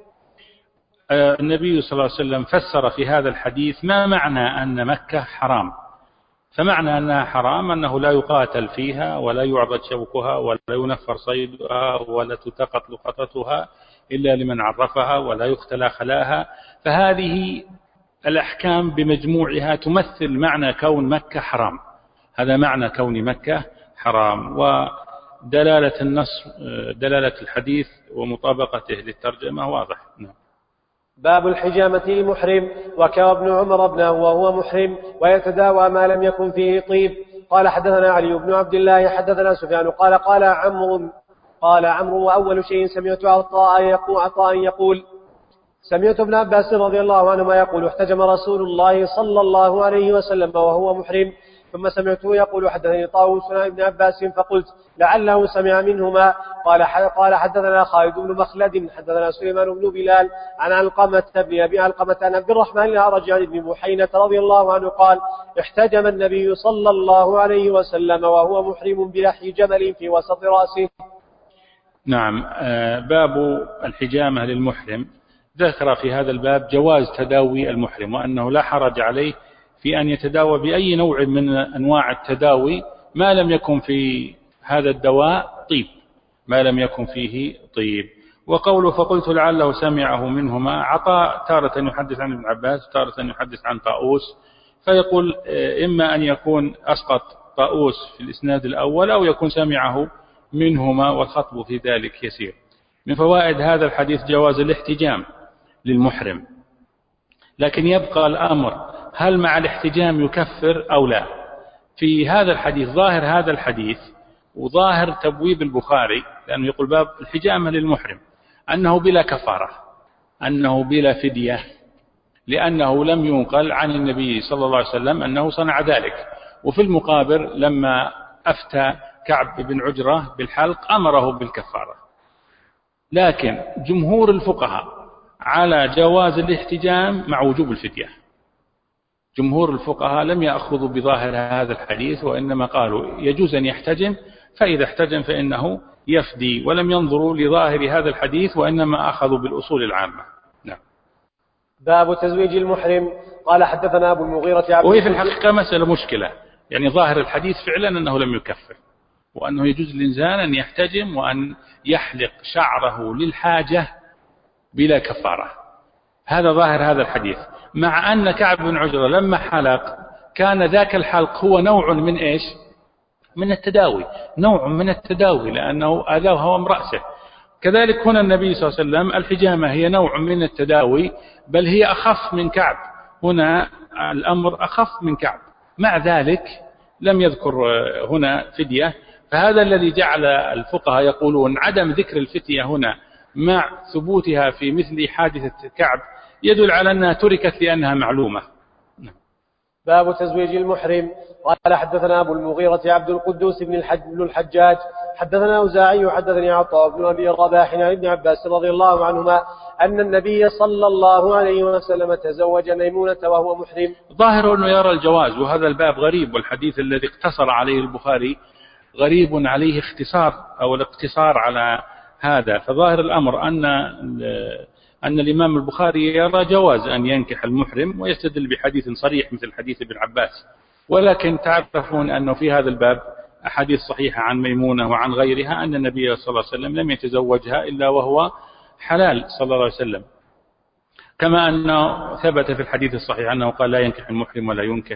النبي صلى الله عليه وسلم فسر في هذا الحديث ما معنى أن مكة حرام. فمعنى أنها حرام أنه لا يقاتل فيها ولا يعبد شوكها ولا ينفر صيدها ولا تلتقط لقطتها إلا لمن عرفها ولا يختلى خلاها. فهذه الأحكام بمجموعها تمثل معنى كون مكة حرام. هذا معنى كون مكة حرام. ودلالة النص دلالة الحديث ومطابقته للترجمة واضح. باب الحجامة للمحرم. وكان ابن عمر ابنه وهو محرم ويتداوى ما لم يكن فيه طيب. قال حدثنا علي بن عبد الله حدثنا سفيان قال عمرو وأول شيء سمعت عطاء يقول سمعت ابن عباس رضي الله عنهما يقول احتجم رسول الله صلى الله عليه وسلم وهو محرم. ثم سمعته يقول حدثني طاووس عن ابن عباس فقلت لعله سمع منهما. قال حدثنا خالد بن مخلد حدثنا سليمان بن بلال عن علقمة بن أبي علقمة عن عبد الرحمن الأعرج عن ابن بحينة رضي الله عنه قال احتجم النبي صلى الله عليه وسلم وهو محرم بلحي جمل في وسط رأسه. نعم. باب الحجامة للمحرم. ذكر في هذا الباب جواز تداوي المحرم، وأنه لا حرج عليه في أن يتداوى بأي نوع من أنواع التداوي ما لم يكن في هذا الدواء طيب، ما لم يكن فيه طيب. وقوله فقلت لعله سمعه منهما، عطاء تارة يحدث عن ابن عباس تارة يحدث عن طاووس، فيقول إما أن يكون أسقط طاووس في الإسناد الأول أو يكون سمعه منهما، والخطب في ذلك يسير. من فوائد هذا الحديث جواز الاحتجام للمحرم، لكن يبقى الأمر هل مع الاحتجام يكفر أو لا؟ في هذا الحديث ظاهر هذا الحديث وظاهر تبويب البخاري، لأنه يقول باب الحجامة للمحرم أنه بلا كفارة، أنه بلا فدية، لأنه لم ينقل عن النبي صلى الله عليه وسلم أنه صنع ذلك. وفي المقابل لما أفتى كعب بن عجرة بالحلق أمره بالكفارة. لكن جمهور الفقهاء على جواز الاحتجام مع وجوب الفدية. جمهور الفقهاء لم يأخذوا بظاهر هذا الحديث، وإنما قالوا يجوز أن يحتجم، فإذا احتجم فإنه يفدي، ولم ينظروا لظاهر هذا الحديث، وإنما أخذوا بالأصول العامة. نعم. باب تزويج المحرم. قال حدثنا أبو المغيرة وهي في الحقيقة مسألة مشكلة، يعني ظاهر الحديث فعلا أنه لم يكفر، وأنه يجوز للإنسان أن يحتجم وأن يحلق شعره للحاجة بلا كفارة. هذا ظاهر هذا الحديث، مع أن كعب بن عجرة لما حلق كان ذاك الحلق هو نوع من إيش؟ من التداوي، نوع من التداوي، لأنه آذاه هوام رأسه. كذلك هنا النبي صلى الله عليه وسلم الحجامة هي نوع من التداوي، بل هي أخف من كعب، هنا الأمر أخف من كعب، مع ذلك لم يذكر هنا فدية. فهذا الذي جعل الفقهاء يقولون عدم ذكر الفدية هنا مع ثبوتها في مثل حادثة كعب يدل على أنها تركت لأنها معلومة. باب تزويج المحرم. قال حدثنا أبو المغيرة عبد القدوس بن الحجاج حدثنا أوزاعي حدثني عطاء بن أبي رباح عن ابن عباس رضي الله عنهما أن النبي صلى الله عليه وسلم تزوج ميمونة وهو محرم. ظاهر أنه يرى الجواز، وهذا الباب غريب، والحديث الذي اقتصر عليه البخاري غريب عليه اختصار أو الاقتصار على هذا. فظاهر الأمر أن الإمام البخاري يرى جواز أن ينكح المحرم، ويستدل بحديث صريح مثل حديث ابن عباس. ولكن تعرفون أنه في هذا الباب أحاديث صحيحة عن ميمونة وعن غيرها أن النبي صلى الله عليه وسلم لم يتزوجها إلا وهو حلال صلى الله عليه وسلم، كما أنه ثبت في الحديث الصحيح أنه قال لا ينكح المحرم ولا ينكح.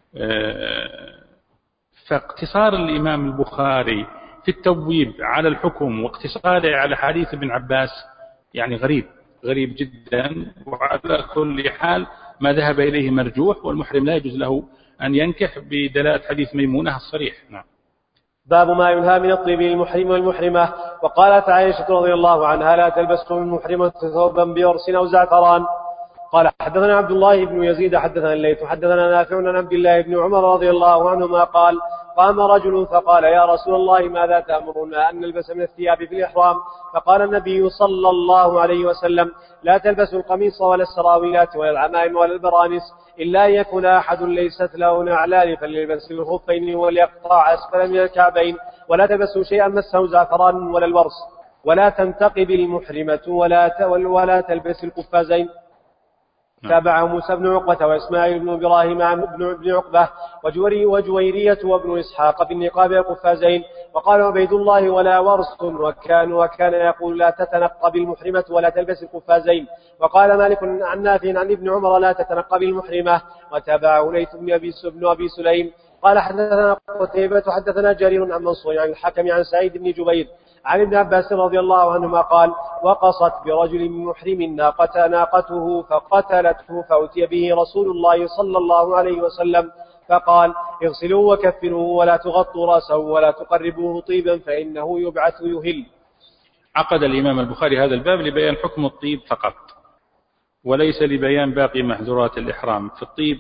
فاقتصار الإمام البخاري في التبويب على الحكم واقتصاره على حديث ابن عباس يعني غريب جدا. وعلى كل حال ما ذهب إليه مرجوح، والمحرم لا يجوز له أن ينكح بدلالة حديث ميمونة الصريح. نعم. باب ما ينهى من الطيب للمحرم والمحرمة. وقالت عائشة رضي الله عنها لا تلبسوا المحرمة ثوبا بورس أو زعفران. قال حدثنا عبد الله بن يزيد حدثنا الليث حدثنا نافع عن عبد الله بن عمر رضي الله عنهما قال قام رجل فقال يا رسول الله ماذا تأمرنا أن نلبس من الثياب في الإحرام؟ فقال النبي صلى الله عليه وسلم لا تلبسوا القميص ولا السراويلات ولا العمائم ولا البرانس إلا أن يكون أحد ليست له نعلان فليلبس الخفين وليقطع أسفل من الكعبين ولا تلبسوا شيئا مسه زعفران ولا الورس ولا تنتقب المحرمة ولا تلبس القفازين. تابعه موسى بن عقبة وإسماعيل بن إبراهيم عن ابن عقبة وجويرية وابن إسحاق بالنقاب القفازين. وقال عبيد الله ولا ورس وكان يقول لا تتنقب المحرمة ولا تلبس القفازين. وقال مالك عن نافع عن ابن عمر لا تتنقب المحرمة. وتابعه ليث بن أبي سليم قال حدثنا قتيبة حدثنا جرير عن منصور عن الحكم عن سعيد بن جبير عن ابن عباس رضي الله عنهما قال وقصت برجل محرم ناقته فقتلته فأتي به رسول الله صلى الله عليه وسلم فقال اغسلوه وكفنوه ولا تغطوا رأسه ولا تقربوه طيبا فإنه يبعث يهل. عقد الإمام البخاري هذا الباب لبيان حكم الطيب فقط، وليس لبيان باقي محظورات الإحرام. في الطيب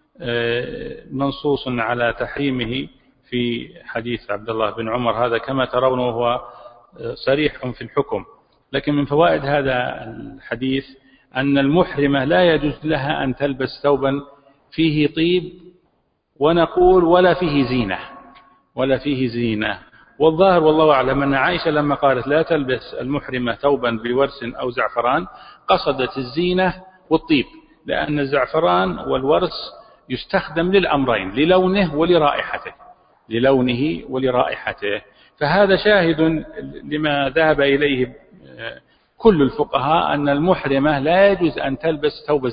منصوص على تحريمه في حديث عبد الله بن عمر هذا كما ترون، وهو صريح في الحكم. لكن من فوائد هذا الحديث أن المحرمة لا يجوز لها أن تلبس ثوبا فيه طيب ونقول ولا فيه زينة. والظاهر والله أعلم أن عائشة لما قالت لا تلبس المحرمة ثوبا بورس أو زعفران قصدت الزينة والطيب، لأن الزعفران والورس يستخدم للأمرين، للونه ولرائحته. فهذا شاهد لما ذهب إليه كل الفقهاء أن المحرمة لا يجوز أن تلبس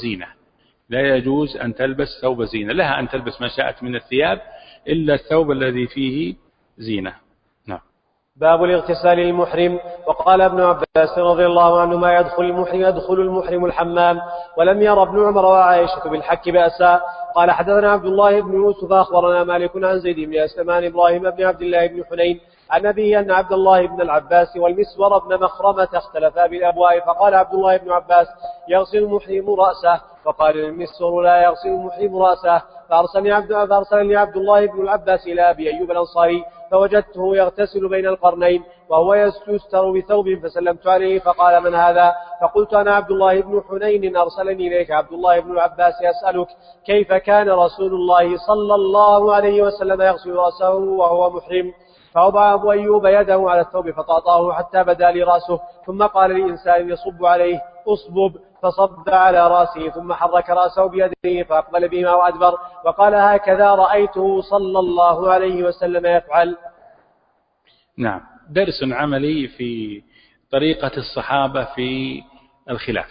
ثوب زينة، لها أن تلبس ما شاءت من الثياب إلا الثوب الذي فيه زينة. نعم. باب الاغتسال للمحرم. وقال ابن عباس رضي الله عنهما يدخل المحرم الحمام ولم ير ابن عمر وعائشة بالحك بأسا. قال حدثنا عبد الله بن يوسف أخبرنا مالك عن زيد بن أسلم عن إبراهيم بن عبد الله بن حنين عن أبيه أن عبد الله بن العباس والمسور بن مخرمة اختلفا بالأبواء، فقال عبد الله بن عباس: يغسل المحرم رأسه، فقال المسور: لا يغسل المحرم رأسه. فأرسلني عبد الله بن العباس إلى أبي أيوب الأنصاري، فوجدته يغتسل بين القرنين وهو يستر بثوب، فسلمت عليه فقال: من هذا؟ فقلت: أنا عبد الله بن حنين، أرسلني إليك عبد الله بن العباس يسألك كيف كان رسول الله صلى الله عليه وسلم يغسل رأسه وهو محرم. فوضع أبو أيوب يده على الثوب فطاطاه حتى بدا لي رأسه، ثم قال لإنسان يصب عليه: أصبب، فصب على رأسه، ثم حرك رأسه بيده فأقبل بهما وأدبر، وقال: هكذا رأيته صلى الله عليه وسلم يفعل. نعم، درس عملي في طريقة الصحابة في الخلاف.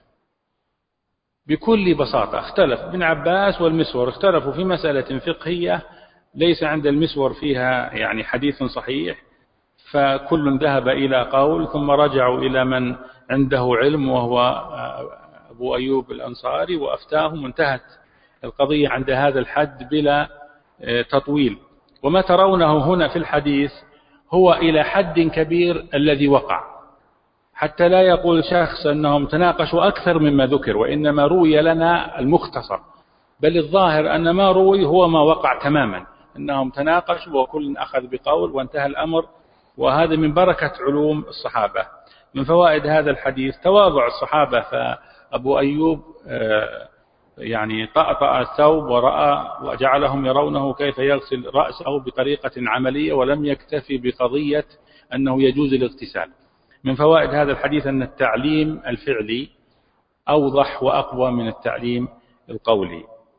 بكل بساطة اختلف ابن عباس والمسور، اختلفوا في مسألة فقهية ليس عند المسور فيها يعني حديث صحيح، فكل ذهب إلى قول ثم رجعوا إلى من عنده علم وهو أبو أيوب الأنصاري وأفتاهم، وانتهت القضية عند هذا الحد بلا تطويل. وما ترونه هنا في الحديث هو إلى حد كبير الذي وقع، حتى لا يقول شخص أنهم تناقشوا أكثر مما ذكر، وإنما روي لنا المختصر، بل الظاهر أن ما روي هو ما وقع تماما، أنهم تناقشوا وكل أخذ بقول وانتهى الأمر. وهذا من بركة علوم الصحابة. من فوائد هذا الحديث تواضع الصحابة، فأبو أيوب يعني طأطأ الثوب ورأى وجعلهم يرونه كيف يغسل رأسه بطريقة عملية، ولم يكتفي بقضية أنه يجوز الاغتسال. من فوائد هذا الحديث أن التعليم الفعلي أوضح وأقوى من التعليم القولي.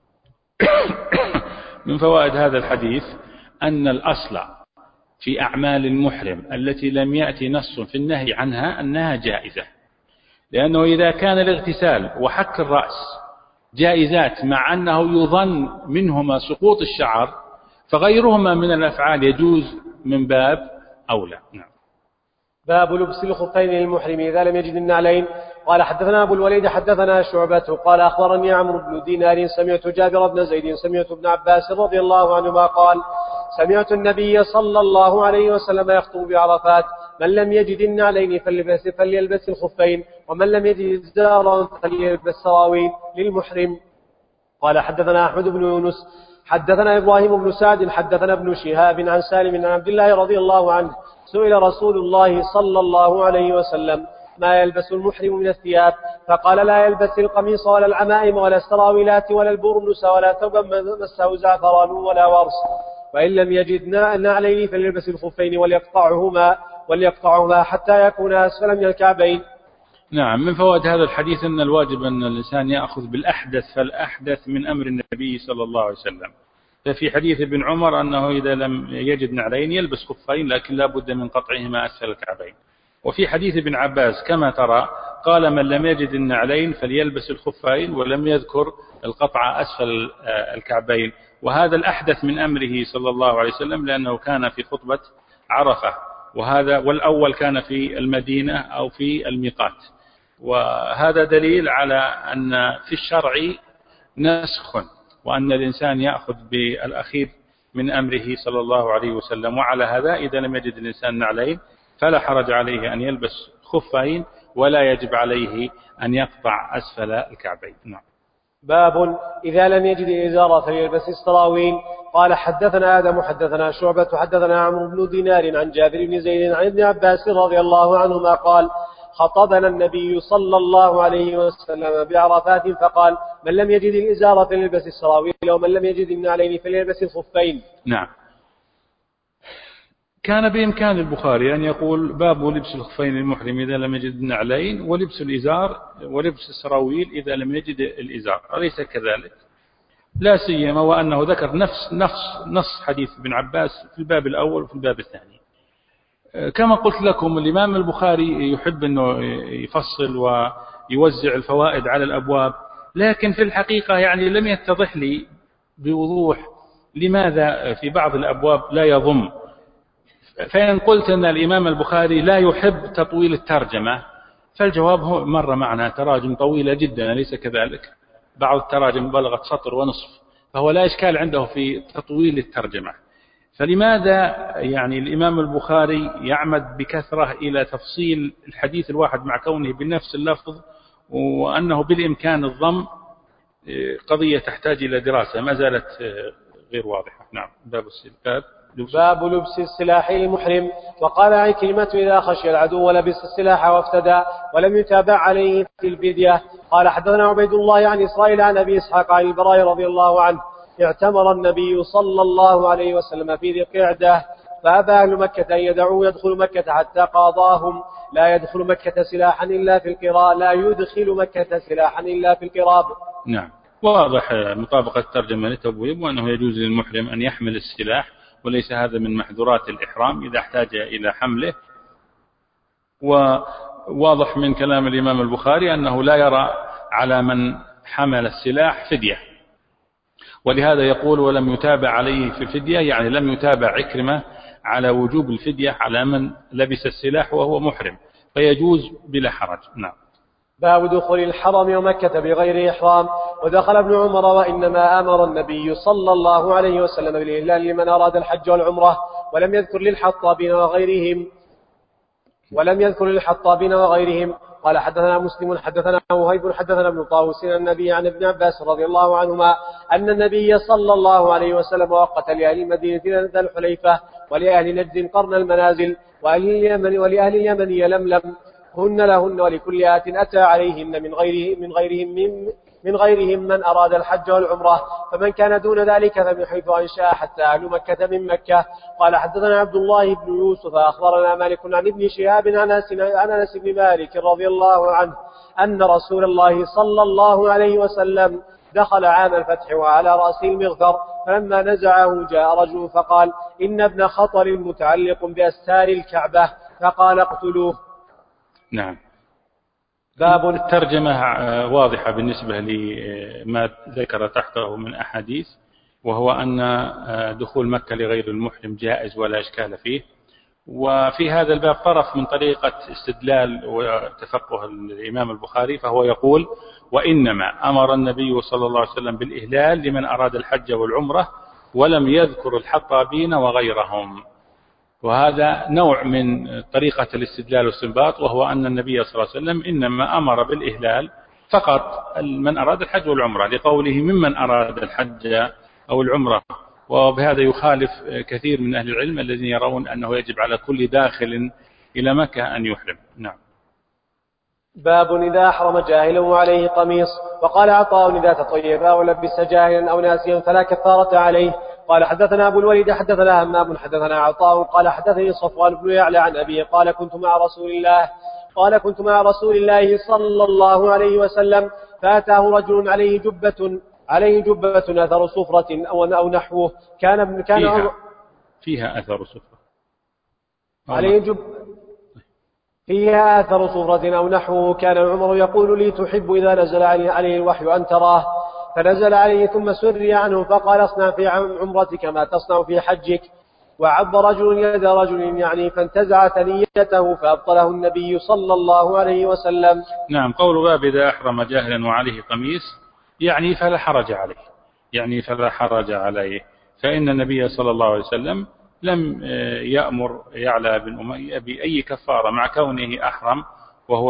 من فوائد هذا الحديث أن الأصل في أعمال المحرم التي لم يأتي نص في النهي عنها أنها جائزة، لأنه إذا كان الاغتسال وحك الرأس جائزات مع أنه يظن منهما سقوط الشعر، فغيرهما من الأفعال يجوز من باب أولى. نعم. باب لبس الخفين للمحرم إذا لم يجد النعلين. قال حدثنا أبو الوليد حدثنا شعبة قال أخبرني عمرو بن دينار سمعت جابر بن زيد سمعت ابن عباس رضي الله عنهما قال: سمعت النبي صلى الله عليه وسلم يخطب بعرفات: من لم يجد النعلين فليلبس الخفين، ومن لم يجد إزارا فليلبس سراويل للمحرم. قال حدثنا أحمد بن يونس حدثنا إبراهيم بن سعد حدثنا ابن شهاب عن سالم عن عبد الله رضي الله عنه سئل رسول الله صلى الله عليه وسلم: ما يلبس المحرم من الثياب؟ فقال: لا يلبس القميص ولا العمائم ولا السراويلات ولا البرنس ولا ثوبا مسه زعفران ولا ورس، وإن لم يجد نعلين فليلبس الخفين وليقطعهما حتى يكون أسفل من الكعبين. نعم. من فوائد هذا الحديث أن الواجب أن الإنسان يأخذ بالأحدث فالأحدث من أمر النبي صلى الله عليه وسلم. ففي حديث ابن عمر أنه إذا لم يجد نعلين يلبس خفين، لكن لا بد من قطعهما أسفل الكعبين. وفي حديث ابن عباس كما ترى قال: من لم يجد النعلين فليلبس الخفين، ولم يذكر القطع أسفل الكعبين. وهذا الأحدث من أمره صلى الله عليه وسلم، لأنه كان في خطبة عرفة، والأول كان في المدينة أو في الميقات. وهذا دليل على أن في الشرع نسخ، وأن الإنسان يأخذ بالأخير من أمره صلى الله عليه وسلم. وعلى هذا إذا لم يجد الإنسان نعلين فلا حرج عليه أن يلبس خفين، ولا يجب عليه أن يقطع أسفل الكعبين. نعم. باب إذا لم يجد الإزار فليلبس السراويل. قال حدثنا آدم حدثنا شعبة حدثنا عمرو بن دينار عن جابر بن زيد عن ابن عباس رضي الله عنهما قال: خطبنا النبي صلى الله عليه وسلم بعرفات فقال: من لم يجد الإزار فليلبس السراويل، ومن لم يجد النعلين فليلبس الخفين. نعم. كان بإمكان البخاري أن يقول: باب لبس الخفين للمحرم إذا لم يجد النعلين، ولبس الإزار ولبس السراويل إذا لم يجد الإزار. أليس كذلك؟ لا سيما وأنه ذكر نص حديث ابن عباس في الباب الأول وفي الباب الثاني. كما قلت لكم الإمام البخاري يحب أنه يفصل ويوزع الفوائد على الأبواب، لكن في الحقيقة يعني لم يتضح لي بوضوح لماذا في بعض الأبواب لا يضم. فإن قلت أن الإمام البخاري لا يحب تطويل الترجمة، فالجواب هو مر معنا تراجم طويلة جدا، أليس كذلك؟ بعض التراجم بلغت سطر ونصف، فهو لا إشكال عنده في تطويل الترجمة. فلماذا يعني الإمام البخاري يعمد بكثرة إلى تفصيل الحديث الواحد مع كونه بنفس اللفظ، وأنه بالإمكان الضم؟ قضية تحتاج إلى دراسة ما زالت غير واضحة. نعم. باب لبس السلاح للمحرم. وقال عكرمة إذا خشي العدو ولبس السلاح وافتدى ولم يتابع عليه في الفدية. قال حدثنا عبيد الله عن إسرائيل عن أبي إسحاق عن البراء رضي الله عنه اعتمر النبي صلى الله عليه وسلم في ذي القعدة فأبى أهل مكة أن يدعوا يدخل مكة حتى قاضاهم لا يدخل مكة سلاحا إلا في القراب، لا يدخل مكة سلاحا إلا في القراب. نعم. واضح مطابقة الترجمة للتبويب، وأنه يجوز للمحرم أن يحمل السلاح، وليس هذا من محظورات الإحرام إذا احتاج إلى حمله. وواضح من كلام الإمام البخاري أنه لا يرى على من حمل السلاح فدية، ولهذا يقول ولم يتابع عليه في الفدية، يعني لم يتابع عكرمة على وجوب الفدية على من لبس السلاح وهو محرم، فيجوز بلا حرج. نعم. باب دخول الحرم ومكة بغير إحرام. ودخل ابن عمر وإنما أمر النبي صلى الله عليه وسلم بالإهلال لمن أراد الحج والعمرة ولم يذكر للحطابين وغيرهم. قال حدثنا مسلم حدثنا وهيب حدثنا ابن طاووس النبي عن ابن عباس رضي الله عنهما أن النبي صلى الله عليه وسلم وقت لأهل المدينة ذا الحليفة ولأهل نجد قرن المنازل ولأهل اليمن يلملم هن لهن ولكل آت أتى عليهن من غيرهم من أراد الحج والعمرة، فمن كان دون ذلك فمن حيث أنشأ حتى أهل مكة من مكة. قال حدثنا عبد الله بن يوسف أخبرنا مالك عن ابن شهاب عن أنس بن مالك رضي الله عنه أن رسول الله صلى الله عليه وسلم دخل عام الفتح وعلى رأسه المغفر، فلما نزعه جاء رجل فقال إن ابن خطر متعلق بأستار الكعبة فقال اقتلوه. نعم. باب الترجمة واضحة بالنسبة لما ذكر تحته من أحاديث، وهو أن دخول مكة لغير المحرم جائز ولا إشكال فيه. وفي هذا الباب طرف من طريقة استدلال وتفقه الإمام البخاري، فهو يقول وإنما أمر النبي صلى الله عليه وسلم بالإهلال لمن أراد الحج والعمرة ولم يذكر الحطابين وغيرهم. وهذا نوع من طريقة الاستدلال والاستنباط، وهو أن النبي صلى الله عليه وسلم إنما أمر بالإهلال فقط من أراد الحج والعمرة، لقوله ممن أراد الحج أو العمرة. وبهذا يخالف كثير من أهل العلم الذين يرون أنه يجب على كل داخل إلى مكة أن يحرم. نعم. باب إذا أحرم جاهلا وعليه قميص. وقال عطاء إذا تطيب أو لبس جاهلا أو ناسيا فلا كفارة عليه. قال حدثنا أبو الوليد حدثنا همام حدثنا عطاء قال حدثني صفوان بن يعلى عن أبيه قال كنت مع رسول الله صلى الله عليه وسلم فأتاه رجل عليه جبة أثر صفرة أو نحوه كان فيها أثر صفرة فيها أثر صفرة أو نحوه. كان عمر يقول لي تحب إذا نزل عليه الوحي أن تراه، فنزل عليه ثم سري عنه فقال اصنع في عمرتك ما تصنع في حجك. وعض رجل يد رجل يعني فانتزع ثنيته فأبطله النبي صلى الله عليه وسلم. نعم. قول باب إذا أحرم جاهلا وعليه قميص يعني فلا حرج عليه، فإن النبي صلى الله عليه وسلم لم يأمر يعلى بن أمية بأي كفارة مع كونه أحرم وهو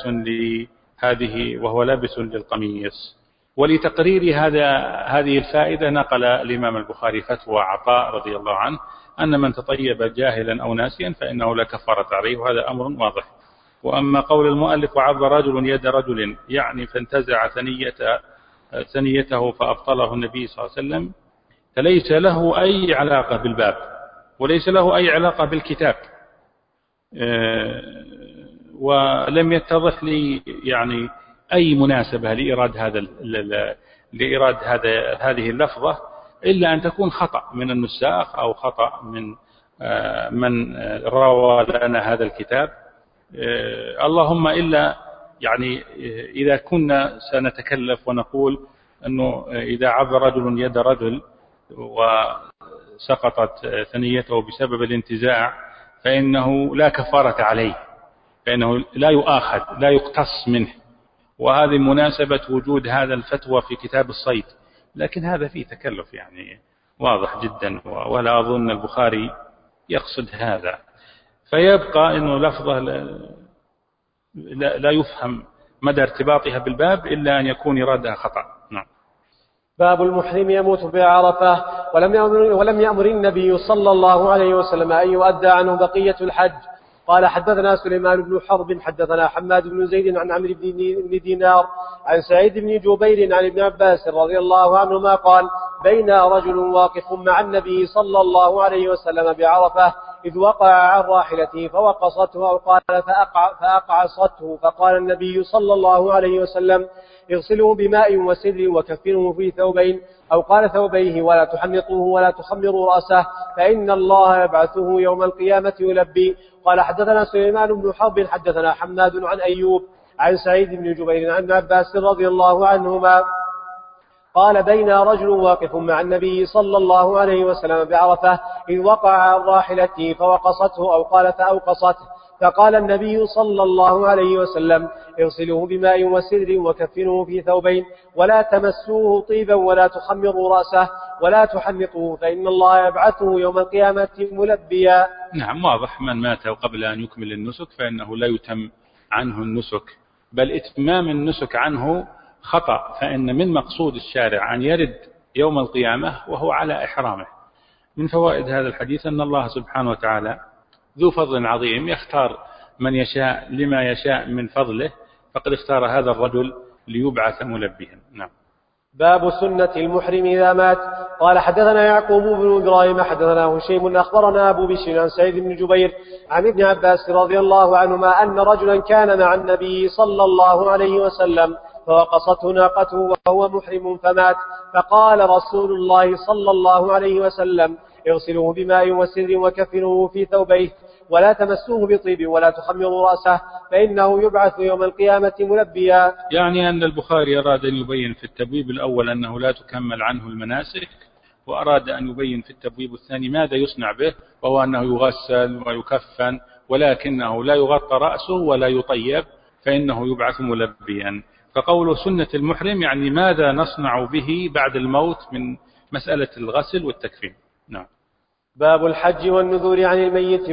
لابس للقميص. ولتقرير هذه الفائدة نقل الإمام البخاري فتوى عطاء رضي الله عنه أن من تطيب جاهلا أو ناسيا فإنه لا كفارة عليه، وهذا أمر واضح. وأما قول المؤلف وعض رجل يد رجل يعني فانتزع ثنيته فأبطله النبي صلى الله عليه وسلم، فليس له أي علاقة بالباب وليس له أي علاقة بالكتاب، ولم يتضح لي يعني أي مناسبة لإيراد هذه اللفظة إلا أن تكون خطأ من النساخ أو خطأ من روى لنا هذا الكتاب. اللهم إلا يعني إذا كنا سنتكلف ونقول أنه إذا عض رجل يد رجل وسقطت ثنيته بسبب الانتزاع فإنه لا كفارة عليه، فإنه لا يؤاخذ لا يقتص منه. وهذه مناسبة وجود هذا الفتوى في كتاب الصيد، لكن هذا فيه تكلف يعني، واضح جدا، ولا أظن البخاري يقصد هذا، فيبقى أنه لفظة لا يفهم مدى ارتباطها بالباب إلا أن يكون إرادها خطأ. نعم. باب المحرم يموت بعرفة ولم يأمر النبي صلى الله عليه وسلم أن يؤدى عنه بقية الحج. قال حدثنا سليمان بن حرب حدثنا حماد بن زيد عن عمرو بن دينار عن سعيد بن جبير عن ابن عباس رضي الله عنهما قال بين رجل واقف مع النبي صلى الله عليه وسلم بعرفة إذ وقع عن راحلته فوقصته أو قال فأقعصته، فقال النبي صلى الله عليه وسلم اغسلوه بماء وسدر وكفنوه في ثوبين، أو قال ثوبيه، ولا تحنطوه ولا تخمروا رأسه فإن الله يبعثه يوم القيامة يلبي. قال حدثنا سليمان بن حرب حدثنا حماد عن أيوب عن سعيد بن جبير عن عباس رضي الله عنهما قال بين رجل واقف مع النبي صلى الله عليه وسلم بعرفة إذ وقع عن راحلته فوقصته أو قال فأوقصته، فقال النبي صلى الله عليه وسلم اغسلوه بماء وسدر وكفنوه في ثوبين، ولا تمسوه طيبا ولا تخمروا رأسه ولا تحنطوه فإن الله يبعثه يوم القيامة ملبيا. نعم، واضح من مات قبل أن يكمل النسك فإنه لا يتم عنه النسك، بل إتمام النسك عنه خطأ، فإن من مقصود الشارع أن يرد يوم القيامة وهو على إحرامه. من فوائد هذا الحديث أن الله سبحانه وتعالى ذو فضل عظيم يختار من يشاء لما يشاء من فضله، فقد اختار هذا الرجل ليبعث ملبيا. نعم. باب سنة المحرم إذا مات. قال حدثنا يعقوب بن إبراهيم حدثنا هشيم أخبرنا أبو بشر عن سعيد بن جبير عن ابن عباس رضي الله عنهما أن رجلا كان مع النبي صلى الله عليه وسلم فوقصته ناقته وهو محرم فمات، فقال رسول الله صلى الله عليه وسلم اغسلوه بماء وسدر وكفنوه في ثوبيه، ولا تمسوه بطيب ولا تخمروا رأسه فإنه يبعث يوم القيامة ملبيا. يعني أن البخاري أراد أن يبين في التبويب الأول أنه لا تكمل عنه المناسك، وأراد أن يبين في التبويب الثاني ماذا يصنع به، وهو أنه يغسل ويكفن ولكنه لا يغطى رأسه ولا يطيب فإنه يبعث ملبيا. فقوله سنة المحرم يعني ماذا نصنع به بعد الموت من مسألة الغسل والتكفين. نعم. باب الحج والنذور عن الميت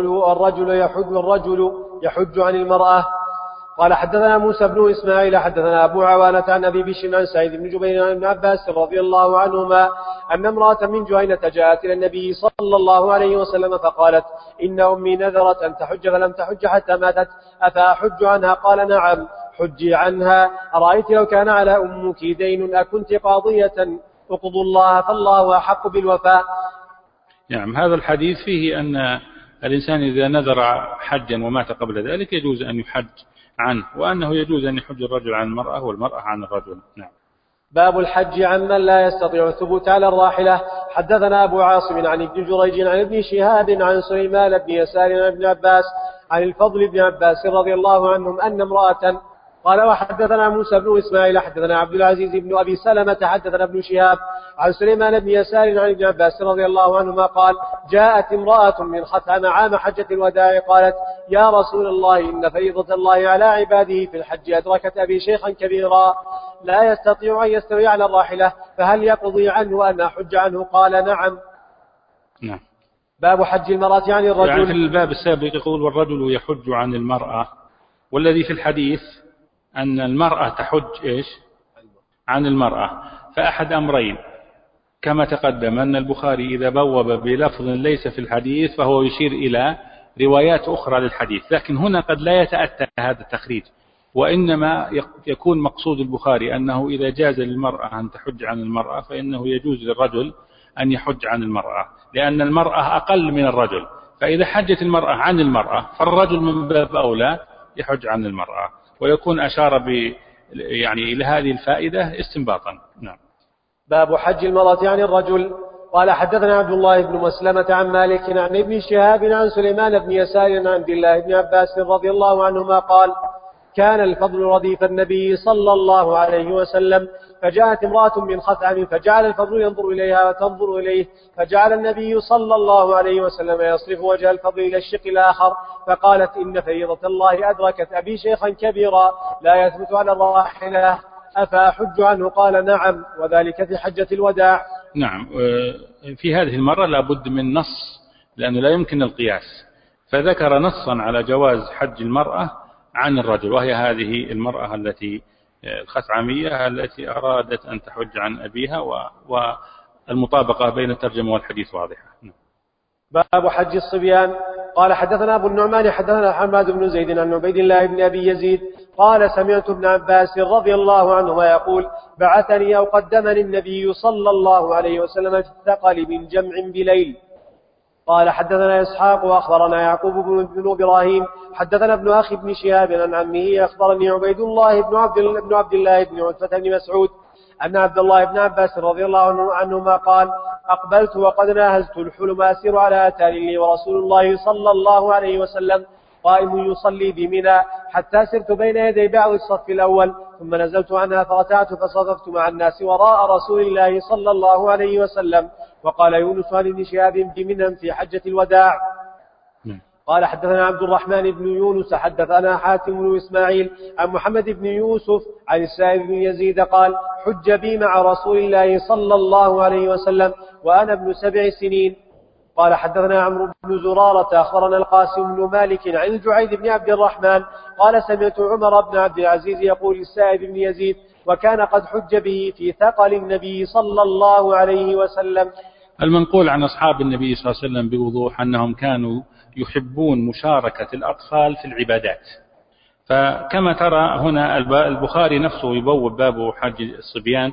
والرجل يحج عن المرأة. قال حدثنا موسى بن إسماعيل حدثنا أبو عوانة عن أبي بشر عن سعيد بن جبير عن ابن عباس رضي الله عنهما أن امرأة من جهينة جاءت إلى النبي صلى الله عليه وسلم فقالت إن أمي نذرت أن تحج فلم تحج حتى ماتت أفأحج عنها؟ قال نعم حجي عنها. أرأيت لو كان على أمك دين أكنت قاضية اقضوا الله فالله أحق بالوفاء. نعم. هذا الحديث فيه أن الإنسان إذا نذر حجا ومات قبل ذلك يجوز أن يحج عنه، وأنه يجوز أن يحج الرجل عن المرأة والمرأة عن الرجل. نعم. باب الحج عن من لا يستطيع الثبوت على الراحلة. حدثنا أبو عاصم عن ابن جريج عن ابن شهاب عن سليمان بن يسار عن ابن عباس عن الفضل بن عباس رضي الله عنهم أن امرأة قال وحدثنا موسى بن إسماعيل حدثنا عبد العزيز بن أبي سلمة حدثنا ابن شهاب عن سليمان بن يسار عن ابن عباس رضي الله عنهما قال جاءت امرأة من خثعم عام حجة الوداع قالت يا رسول الله إن فريضة الله على عباده في الحج أدركت أبي شيخا كبيرا لا يستطيع أن يستوي على الراحلة فهل يقضي عنه أن أحج عنه؟ قال نعم. نعم. باب حج المرأة عن الرجل. يعني في الباب السابق يقول والرجل يحج عن المرأة، والذي في الحديث أن المرأة تحج إيش عن المرأة، فأحد أمرين كما تقدم أن البخاري إذا بوب بلفظ ليس في الحديث فهو يشير إلى روايات أخرى للحديث، لكن هنا قد لا يتأتى هذا التخريج، وإنما يكون مقصود البخاري أنه إذا جاز للمرأة أن تحج عن المرأة فإنه يجوز للرجل أن يحج عن المرأة، لأن المرأة أقل من الرجل، فإذا حجت المرأة عن المرأة فالرجل من باب أولى يحج عن المرأة، ويكون أشار يعني إلى هذه الفائدة استنباطا. نعم. باب حج المرأة عن الرجل. قال حدثنا عبد الله بن مسلمة عن مالك عن ابن شهاب عن سليمان بن يسار عن عبد الله بن عباس رضي الله عنهما قال كان الفضل رديف النبي صلى الله عليه وسلم فجاءت امرأة من خثعم فجعل الفضل ينظر إليها وتنظر إليه فجعل النبي صلى الله عليه وسلم يصرف وجه الفضل إلى الشق الآخر فقالت إن فريضة الله أدركت أبي شيخا كبيرا لا يثبت على الراحلة أفأحج عنه؟ قال نعم وذلك في حجة الوداع. نعم. في هذه المرة لابد من نص، لأنه لا يمكن القياس، فذكر نصا على جواز حج المرأة عن الرجل، وهي هذه المرأة التي الخثعمية التي أرادت أن تحج عن أبيها، والمطابقة بين الترجمة والحديث واضحة. باب حج الصبيان. قال حدثنا أبو النعمان حدثنا حماد بن زيد عن عبيد الله بن أبي يزيد قال سمعت ابن عباس رضي الله عنهما يقول بعثني أو قدمني النبي صلى الله عليه وسلم في الثقل من جمع بليل. قال حدثنا إسحاق وأخبرنا يعقوب بن إبراهيم حدثنا ابن أخي بن شهاب عن عمه أخبرني عبيد الله بن عبد الله بن عتبة بن مسعود أن عبد الله بن عباس رضي الله عنهما قال أقبلت وقد ناهزت الحلم أسير على أتان لي ورسول الله صلى الله عليه وسلم قائم يصلي بمنى حتى سرت بين يدي بعض الصف الأول ثم نزلت عنها فرتعت فصدفت مع الناس وراء رسول الله صلى الله عليه وسلم. وقال يونس عن ابن شهاب بمنى في حجة الوداع. قال حدثنا عبد الرحمن بن يونس حدثنا حاتم بن إسماعيل عن محمد بن يوسف عن السائب بن يزيد قال حج بي مع رسول الله صلى الله عليه وسلم وأنا ابن 7 سنين. قال حدثنا عمرو بن زرارة أخبرنا القاسم بن مالك عن الجعيد بن عبد الرحمن قال سمعت عمر بن عبد العزيز يقول للسائب بن يزيد وكان قد حج به في ثقل النبي صلى الله عليه وسلم. المنقول عن أصحاب النبي صلى الله عليه وسلم بوضوح أنهم كانوا يحبون مشاركة الأطفال في العبادات، فكما ترى هنا البخاري نفسه يبوب باب حج الصبيان،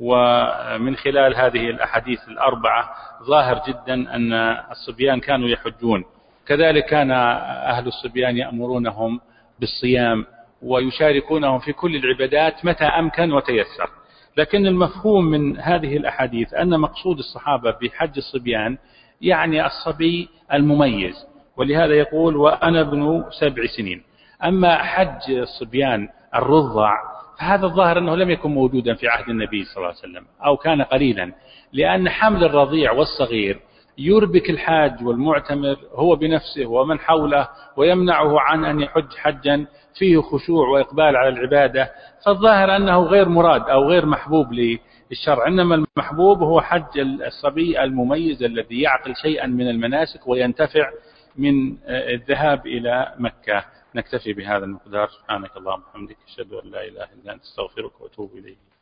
ومن خلال هذه الأحاديث الأربعة ظاهر جدا أن الصبيان كانوا يحجون. كذلك كان أهل الصبيان يأمرونهم بالصيام ويشاركونهم في كل العبادات متى أمكن وتيسر. لكن المفهوم من هذه الأحاديث أن مقصود الصحابة بحج الصبيان يعني الصبي المميز، ولهذا يقول وأنا ابن 7 سنين. أما حج الصبيان الرضع فهذا الظاهر أنه لم يكن موجودا في عهد النبي صلى الله عليه وسلم أو كان قليلا، لأن حمل الرضيع والصغير يربك الحاج والمعتمر هو بنفسه ومن حوله ويمنعه عن أن يحج حجا فيه خشوع وإقبال على العبادة، فالظاهر أنه غير مراد أو غير محبوب للشرع، إنما المحبوب هو حج الصبي المميز الذي يعقل شيئا من المناسك وينتفع من الذهاب إلى مكة. نكتفي بهذا المقدار. سبحانك اللهم وبحمدك أشهد أن لا إله إلا أنت أستغفرك وأتوب إليك.